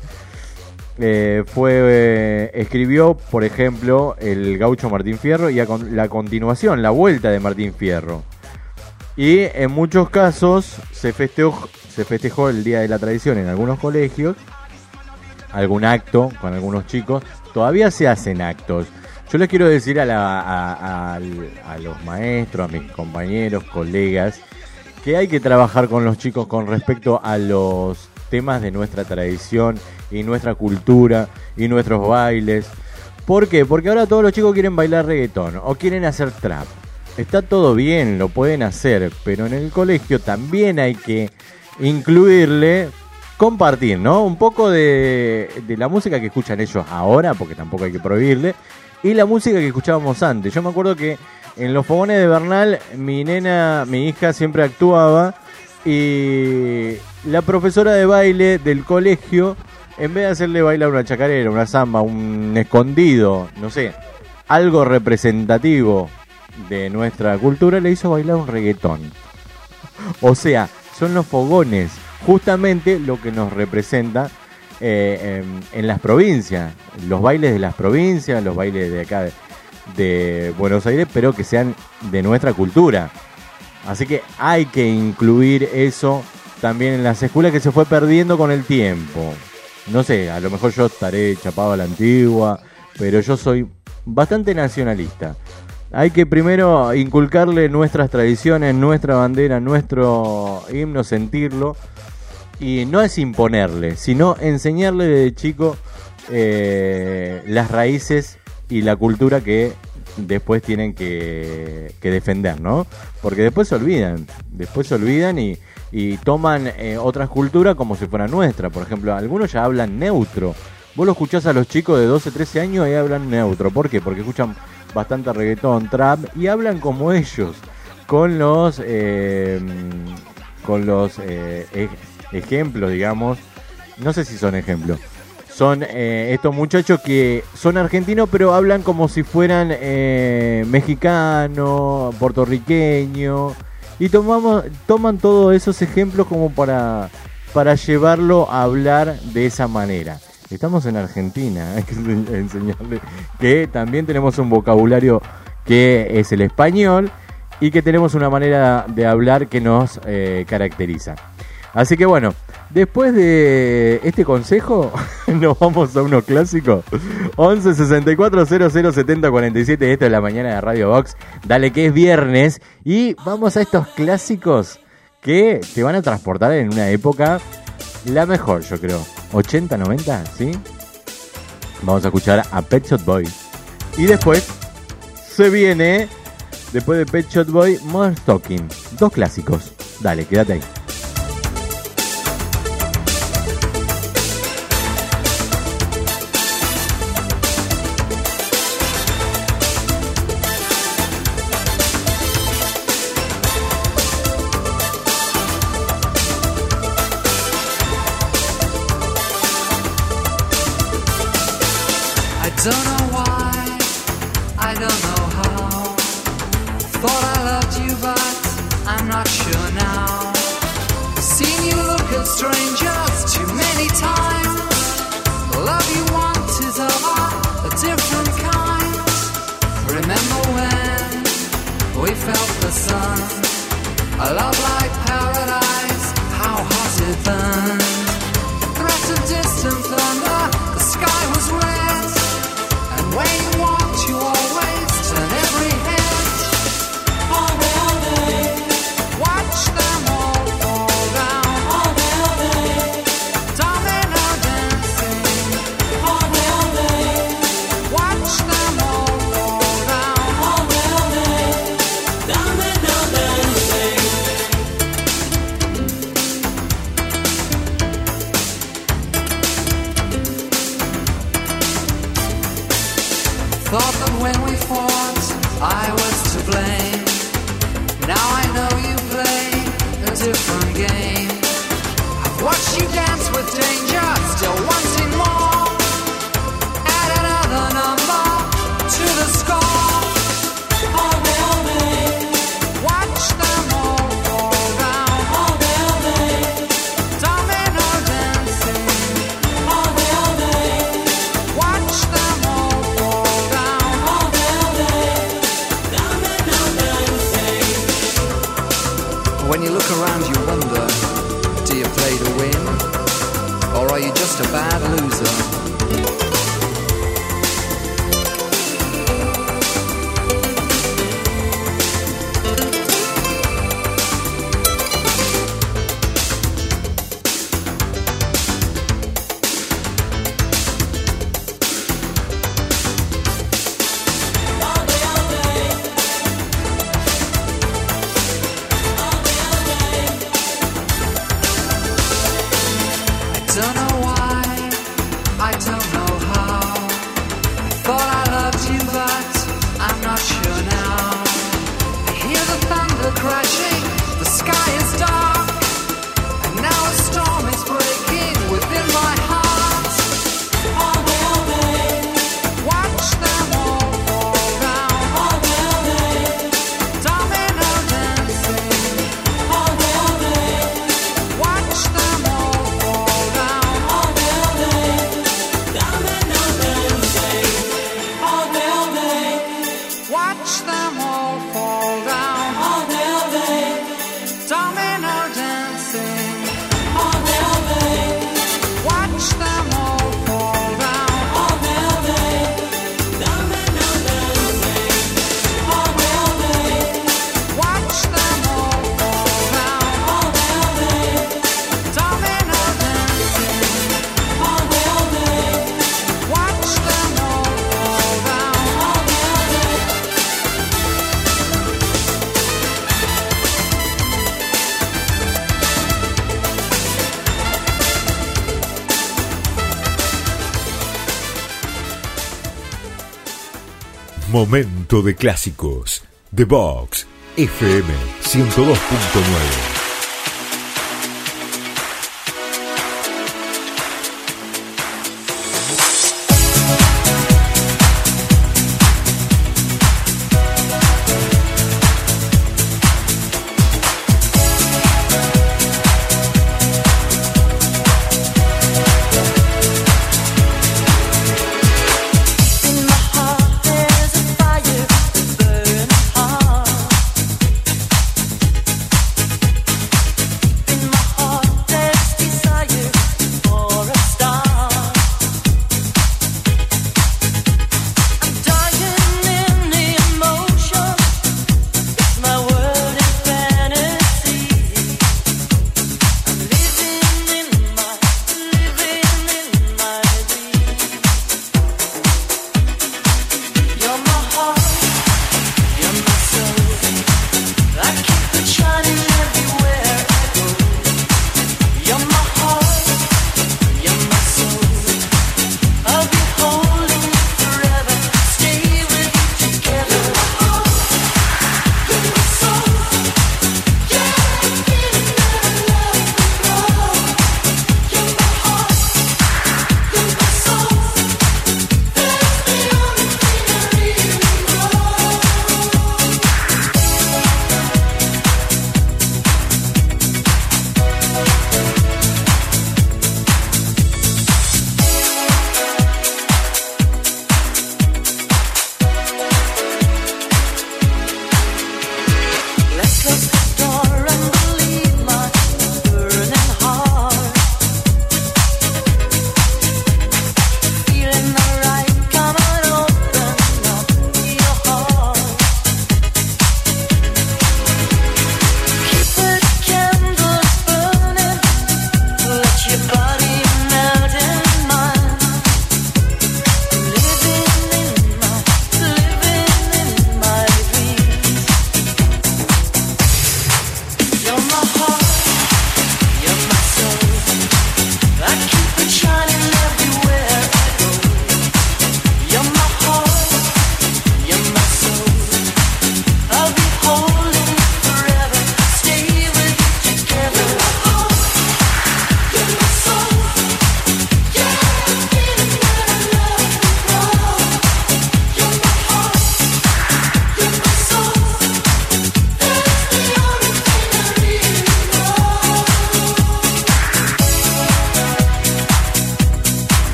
Escribió, por ejemplo, el Gaucho Martín Fierro y la continuación, la Vuelta de Martín Fierro. Y en muchos casos se festejó el Día de la Tradición en algunos colegios, algún acto con algunos chicos. Todavía se hacen actos. Yo les quiero decir a los maestros, a mis compañeros, colegas, que hay que trabajar con los chicos con respecto a los temas de nuestra tradición y nuestra cultura y nuestros bailes. ¿Por qué? Porque ahora todos los chicos quieren bailar reggaetón o quieren hacer trap. Está todo bien, lo pueden hacer, pero en el colegio también hay que incluirle, compartir, ¿no? Un poco de la música que escuchan ellos ahora, porque tampoco hay que prohibirle, y la música que escuchábamos antes. Yo me acuerdo que en los fogones de Bernal mi hija siempre actuaba, y la profesora de baile del colegio, en vez de hacerle bailar una chacarera, una samba, un escondido, no sé, algo representativo de nuestra cultura, le hizo bailar un reggaetón. O sea, son los fogones justamente lo que nos representa en las provincias, los bailes de las provincias, los bailes de acá de Buenos Aires, pero que sean de nuestra cultura. Así que hay que incluir eso también en las escuelas, que se fue perdiendo con el tiempo. No sé, a lo mejor yo estaré chapado a la antigua, pero yo soy bastante nacionalista. Hay que primero inculcarle nuestras tradiciones, nuestra bandera, nuestro himno, sentirlo. Y no es imponerle, sino enseñarle desde chico las raíces y la cultura que después tienen que defender, ¿no? Porque después se olvidan y toman otras culturas como si fuera nuestra. Por ejemplo, algunos ya hablan neutro. Vos lo escuchás a los chicos de 12, 13 años y hablan neutro. ¿Por qué? Porque escuchan bastante reggaetón, trap, y hablan como ellos, con los ejemplos, digamos. No sé si son ejemplos. Son estos muchachos que son argentinos, pero hablan como si fueran mexicanos, puertorriqueños, y toman todos esos ejemplos como para llevarlo a hablar de esa manera. Estamos en Argentina, hay que enseñarle que también tenemos un vocabulario que es el español y que tenemos una manera de hablar que nos caracteriza. Así que bueno, después de este consejo, nos vamos a unos clásicos. 11 64 00 70 47. Esto es La Mañana de Radio Vox. Dale que es viernes. Y vamos a estos clásicos que te van a transportar en una época la mejor, yo creo. 80, 90, ¿sí? Vamos a escuchar a Pet Shop Boys. Y después se viene, después de Pet Shop Boys, Modern Talking. Dos clásicos. Dale, quédate ahí. Don't know why Thought that when we fought, I was to blame. Now I know you play a different game. I've watched you dance with danger, still wanting more. Add another number to the score. All day, all day. Watch them all fall down. All day, all day. Domino dancing. All day, all day. Watch them all fall down. All day, all day. Domino dancing. When you look around, you wonder, do you play to win? Or are you just a bad loser? Don't know why, I don't know how. I thought I loved you, but I'm not sure now. I hear the thunder crashing, the sky is dark, and now a storm is breaking within my heart. All day, all day. Watch them all fall down. All day, all day. Domino dancing. All day, all day. Watch them all fall down. All day, all day. Domino dancing. All day, all day. Watch them all fall down. All day, all day. Domino dancing. All day, all day. Watch them all fall down. All day, all day. Domino dancing. All day, all day. Watch them all fall down. All day, all day. Domino dancing. All day, all day. Watch them all fall down. All day, all day. Momento de clásicos. The Box FM 102.9. Fire burning hard.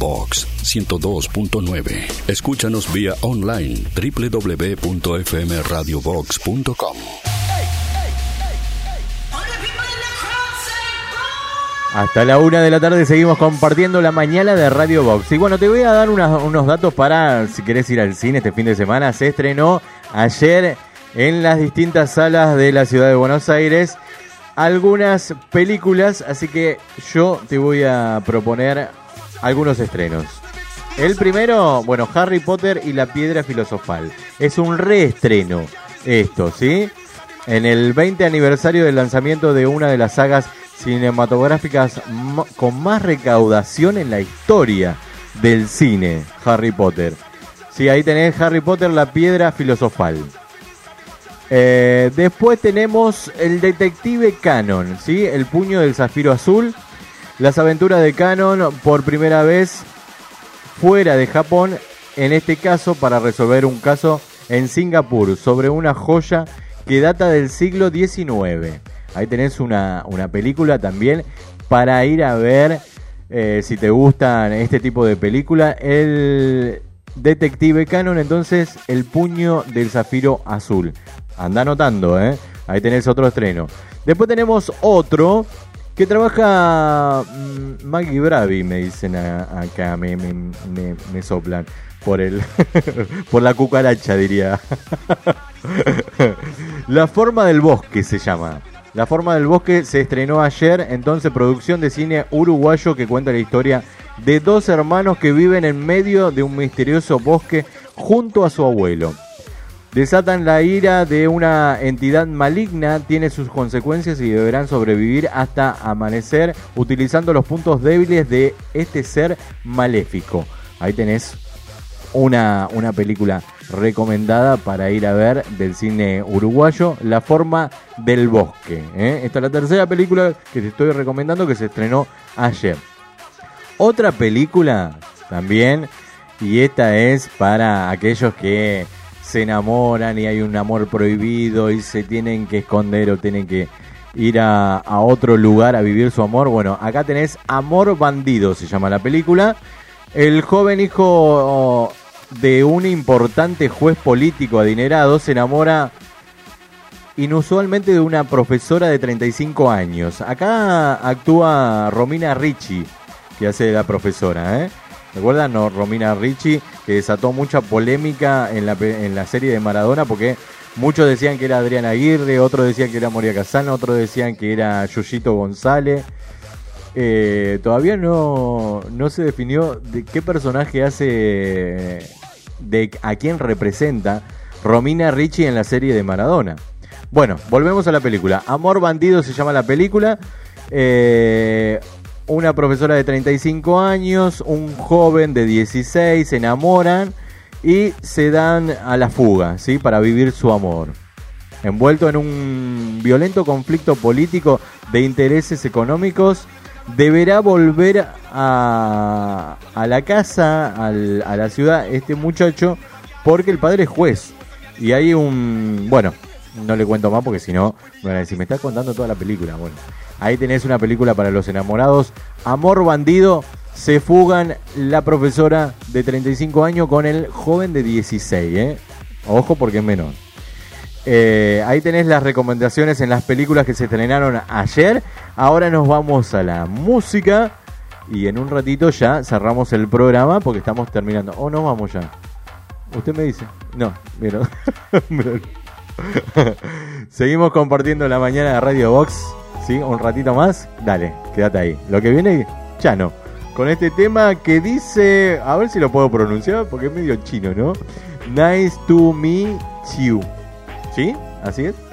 Box 102.9. Escúchanos vía online www.fmradiobox.com. Hasta la 1 de la tarde seguimos compartiendo la mañana de Radio Box. Y bueno, te voy a dar unos datos para si querés ir al cine este fin de semana. Se estrenó ayer en las distintas salas de la ciudad de Buenos Aires algunas películas, así que yo te voy a proponer algunos estrenos. El primero, bueno, Harry Potter y la Piedra Filosofal. Es un reestreno esto, ¿sí? En el 20 aniversario del lanzamiento de una de las sagas cinematográficas con más recaudación en la historia del cine, Harry Potter. Sí, ahí tenés Harry Potter, la Piedra Filosofal. Después tenemos el Detective Canon, ¿sí? El Puño del Zafiro Azul. Las aventuras de Canon por primera vez fuera de Japón, en este caso para resolver un caso en Singapur sobre una joya que data del siglo XIX. Ahí tenés una película también para ir a ver, si te gustan este tipo de película. El Detective Canon, entonces, El Puño del Zafiro Azul. Anda anotando, ahí tenés otro estreno. Después tenemos otro que trabaja Maggie Bravi, me dicen acá, me soplan por por la cucaracha, diría. La Forma del Bosque se llama. La Forma del Bosque se estrenó ayer, entonces, producción de cine uruguayo que cuenta la historia de dos hermanos que viven en medio de un misterioso bosque junto a su abuelo. Desatan la ira de una entidad maligna, tiene sus consecuencias y deberán sobrevivir hasta amanecer utilizando los puntos débiles de este ser maléfico. Ahí tenés una película recomendada para ir a ver del cine uruguayo, La Forma del Bosque. Esta es la tercera película que te estoy recomendando que se estrenó ayer. Otra película también, y esta es para aquellos que se enamoran y hay un amor prohibido y se tienen que esconder o tienen que ir a otro lugar a vivir su amor. Bueno, acá tenés Amor Bandido, se llama la película. El joven hijo de un importante juez político adinerado se enamora inusualmente de una profesora de 35 años. Acá actúa Romina Ricci, que hace de la profesora, ¿Recuerdan? No, Romina Ricci, que desató mucha polémica en la serie de Maradona, porque muchos decían que era Adriana Aguirre, otros decían que era Moria Casano, otros decían que era Yoyito González. Todavía no se definió de qué personaje hace, a quién representa Romina Ricci en la serie de Maradona. Bueno, volvemos a la película. Amor Bandido se llama la película. Una profesora de 35 años, un joven de 16 se enamoran y se dan a la fuga, ¿sí? Para vivir su amor. Envuelto en un violento conflicto político de intereses económicos, deberá volver a la casa, a la ciudad, este muchacho, porque el padre es juez. Y hay bueno, no le cuento más porque si no me van a decir, me estás contando toda la película. Bueno, ahí tenés una película para los enamorados. Amor Bandido. Se fugan la profesora de 35 años con el joven de 16, Ojo porque es menor. Ahí tenés las recomendaciones en las películas que se estrenaron ayer. Ahora nos vamos a la música y en un ratito ya cerramos el programa porque estamos terminando. ¿O nos vamos ya? Usted me dice. No, mira. Seguimos compartiendo la mañana de Radio Box, ¿sí? Un ratito más. Dale, quédate ahí. Lo que viene, ya no. Con este tema que dice, a ver si lo puedo pronunciar porque es medio chino, ¿no? Nice to meet you. ¿Sí? ¿Así es?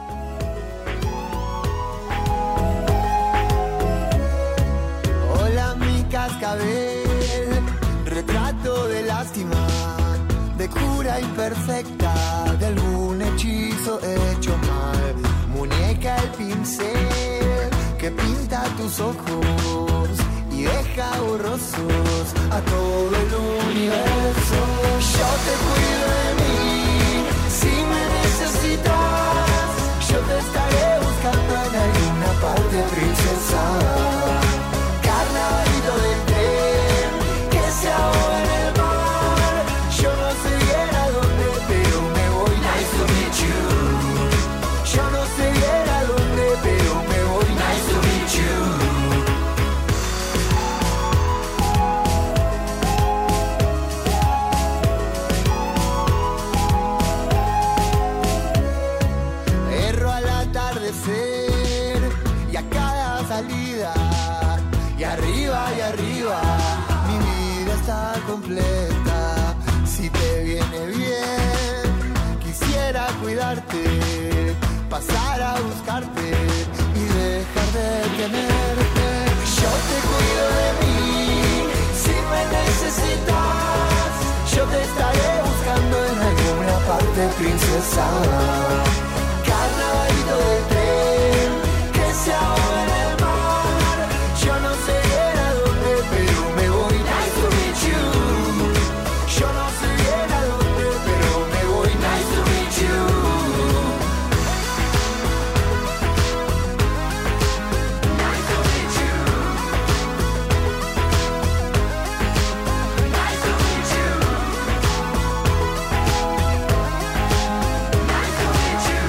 Hola mi cascabel, retrato de lástima, de cura imperfecta, de algún hechizo hecho mal. Muñeca el pincel que pinta tus ojos y deja borrosos a todo el universo. Yo te cuido de mí, si me necesitas, yo te estaré buscando en alguna parte, princesa. Carnavalito del tren, que completa. Si te viene bien, quisiera cuidarte, pasar a buscarte y dejar de tenerte. Yo te cuido de mí, si me necesitas, yo te estaré buscando en alguna parte, princesa. Carnavalito del tren que se ahoga en el mar. Yo no sé bien a dónde, pero me voy. Nice to meet you. Yo no sé bien a dónde, pero me voy. Nice to meet you. Nice to meet you. Nice to meet you. Nice to meet you.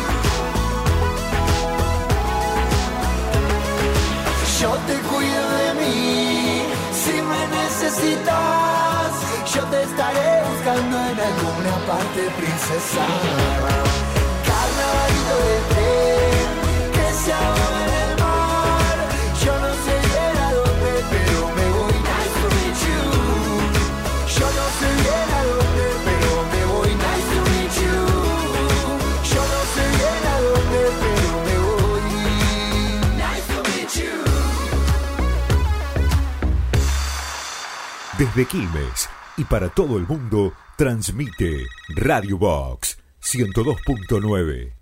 Yo te cuido de mí, si me necesitas, yo te estaré buscando en alguna parte, princesa. Carnavalito del tren que se ahoga en el mar. Yo no sé bien a dónde, pero me voy. Nice to meet you. Yo no sé bien a dónde, pero me voy. Nice to meet you. Yo no sé bien a dónde, pero me voy. Nice to meet you. Desde Quilmes y para todo el mundo, transmite Radio Box 102.9.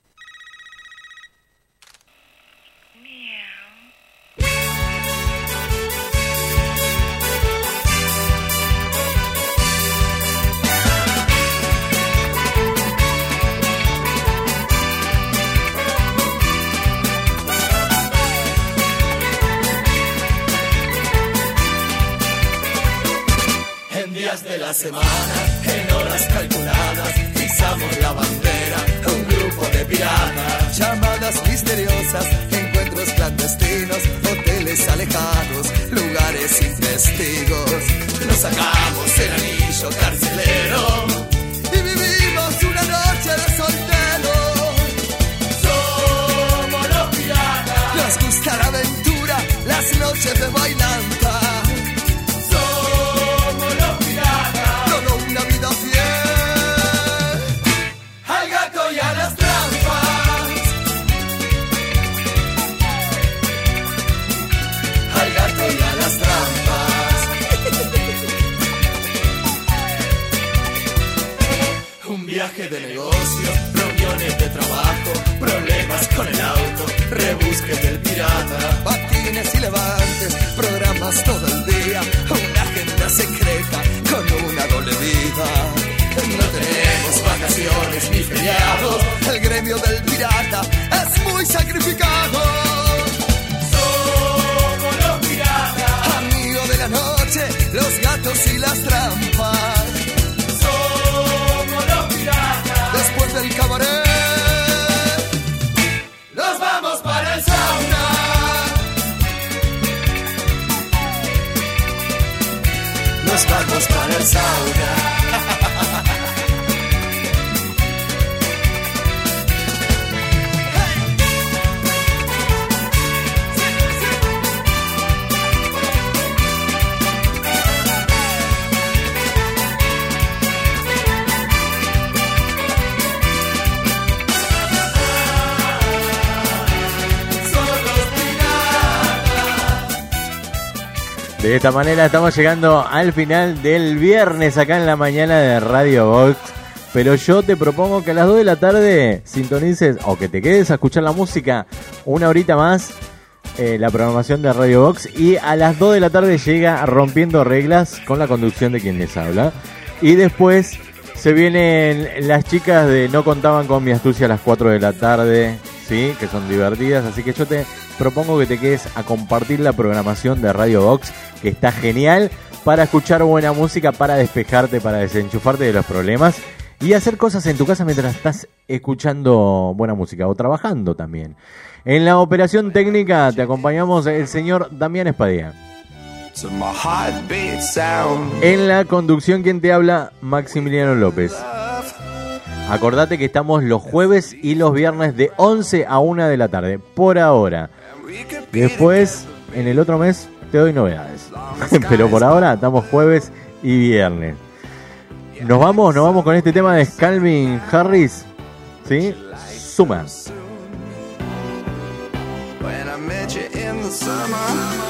En días de la semana, en horas calculadas, izamos la bandera, un grupo de piratas. Llamadas misteriosas, encuentros clandestinos, hoteles alejados, lugares sin testigos. Nos sacamos el anillo carcelero y vivimos una noche de solteros. Somos los piratas. Nos gusta la aventura, las noches de bailanta. Viaje de negocio, reuniones de trabajo, problemas con el auto, rebusques del pirata, patines y levantes, programas todo el día, una agenda secreta con una doble vida. No tenemos vacaciones ni feriados, el gremio del pirata es muy sacrificado. Somos los piratas, amigos de la noche, los gatos y las trampas. Después del cabaret, nos vamos para el sauna. Nos vamos para el sauna. De esta manera estamos llegando al final del viernes acá en la mañana de Radio Box. Pero yo te propongo que a las 2 de la tarde sintonices o que te quedes a escuchar la música una horita más, la programación de Radio Box. Y a las 2 de la tarde llega Rompiendo Reglas con la conducción de quien les habla. Y después se vienen las chicas de No Contaban con Mi Astucia a las 4 de la tarde, ¿sí? Que son divertidas. Así que yo te propongo que te quedes a compartir la programación de Radio Box, que está genial para escuchar buena música, para despejarte, para desenchufarte de los problemas y hacer cosas en tu casa mientras estás escuchando buena música o trabajando también. En la operación técnica te acompañamos el señor Damián Espadía. En la conducción, quien te habla, Maximiliano López. Acordate que estamos los jueves y los viernes de 11 a 1 de la tarde, por ahora. Después, en el otro mes, te doy novedades. Pero por ahora estamos jueves y viernes. Nos vamos con este tema de Calvin Harris, ¿sí? Suma. When I met you in the summer.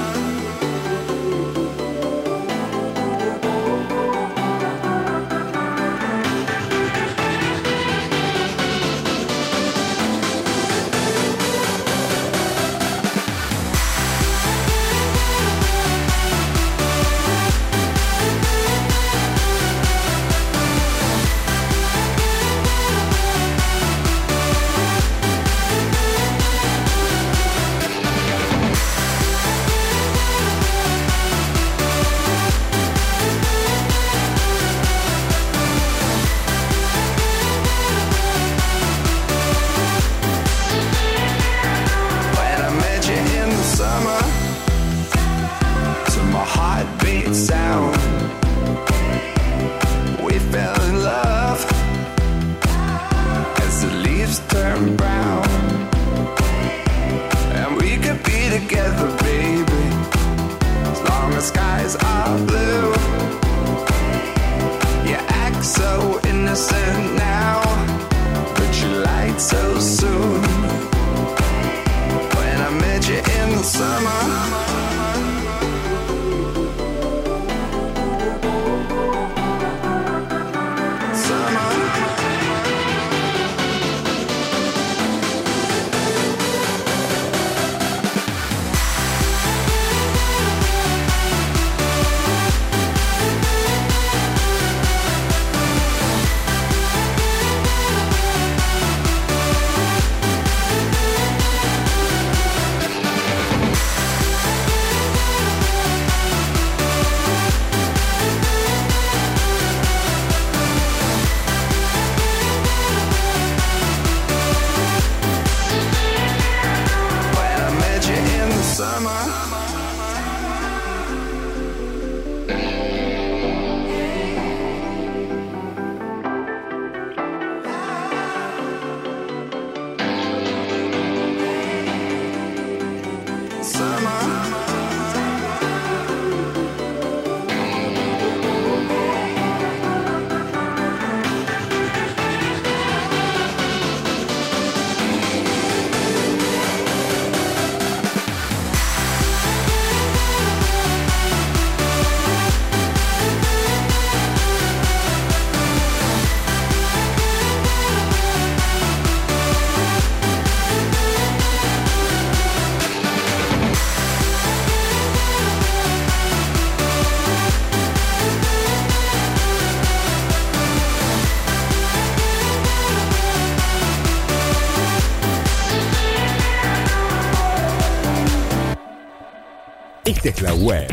Esta es la web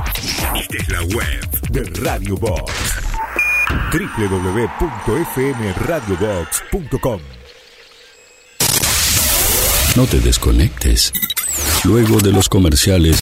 de Radio Box. www.fmradiobox.com. No te desconectes. Luego de los comerciales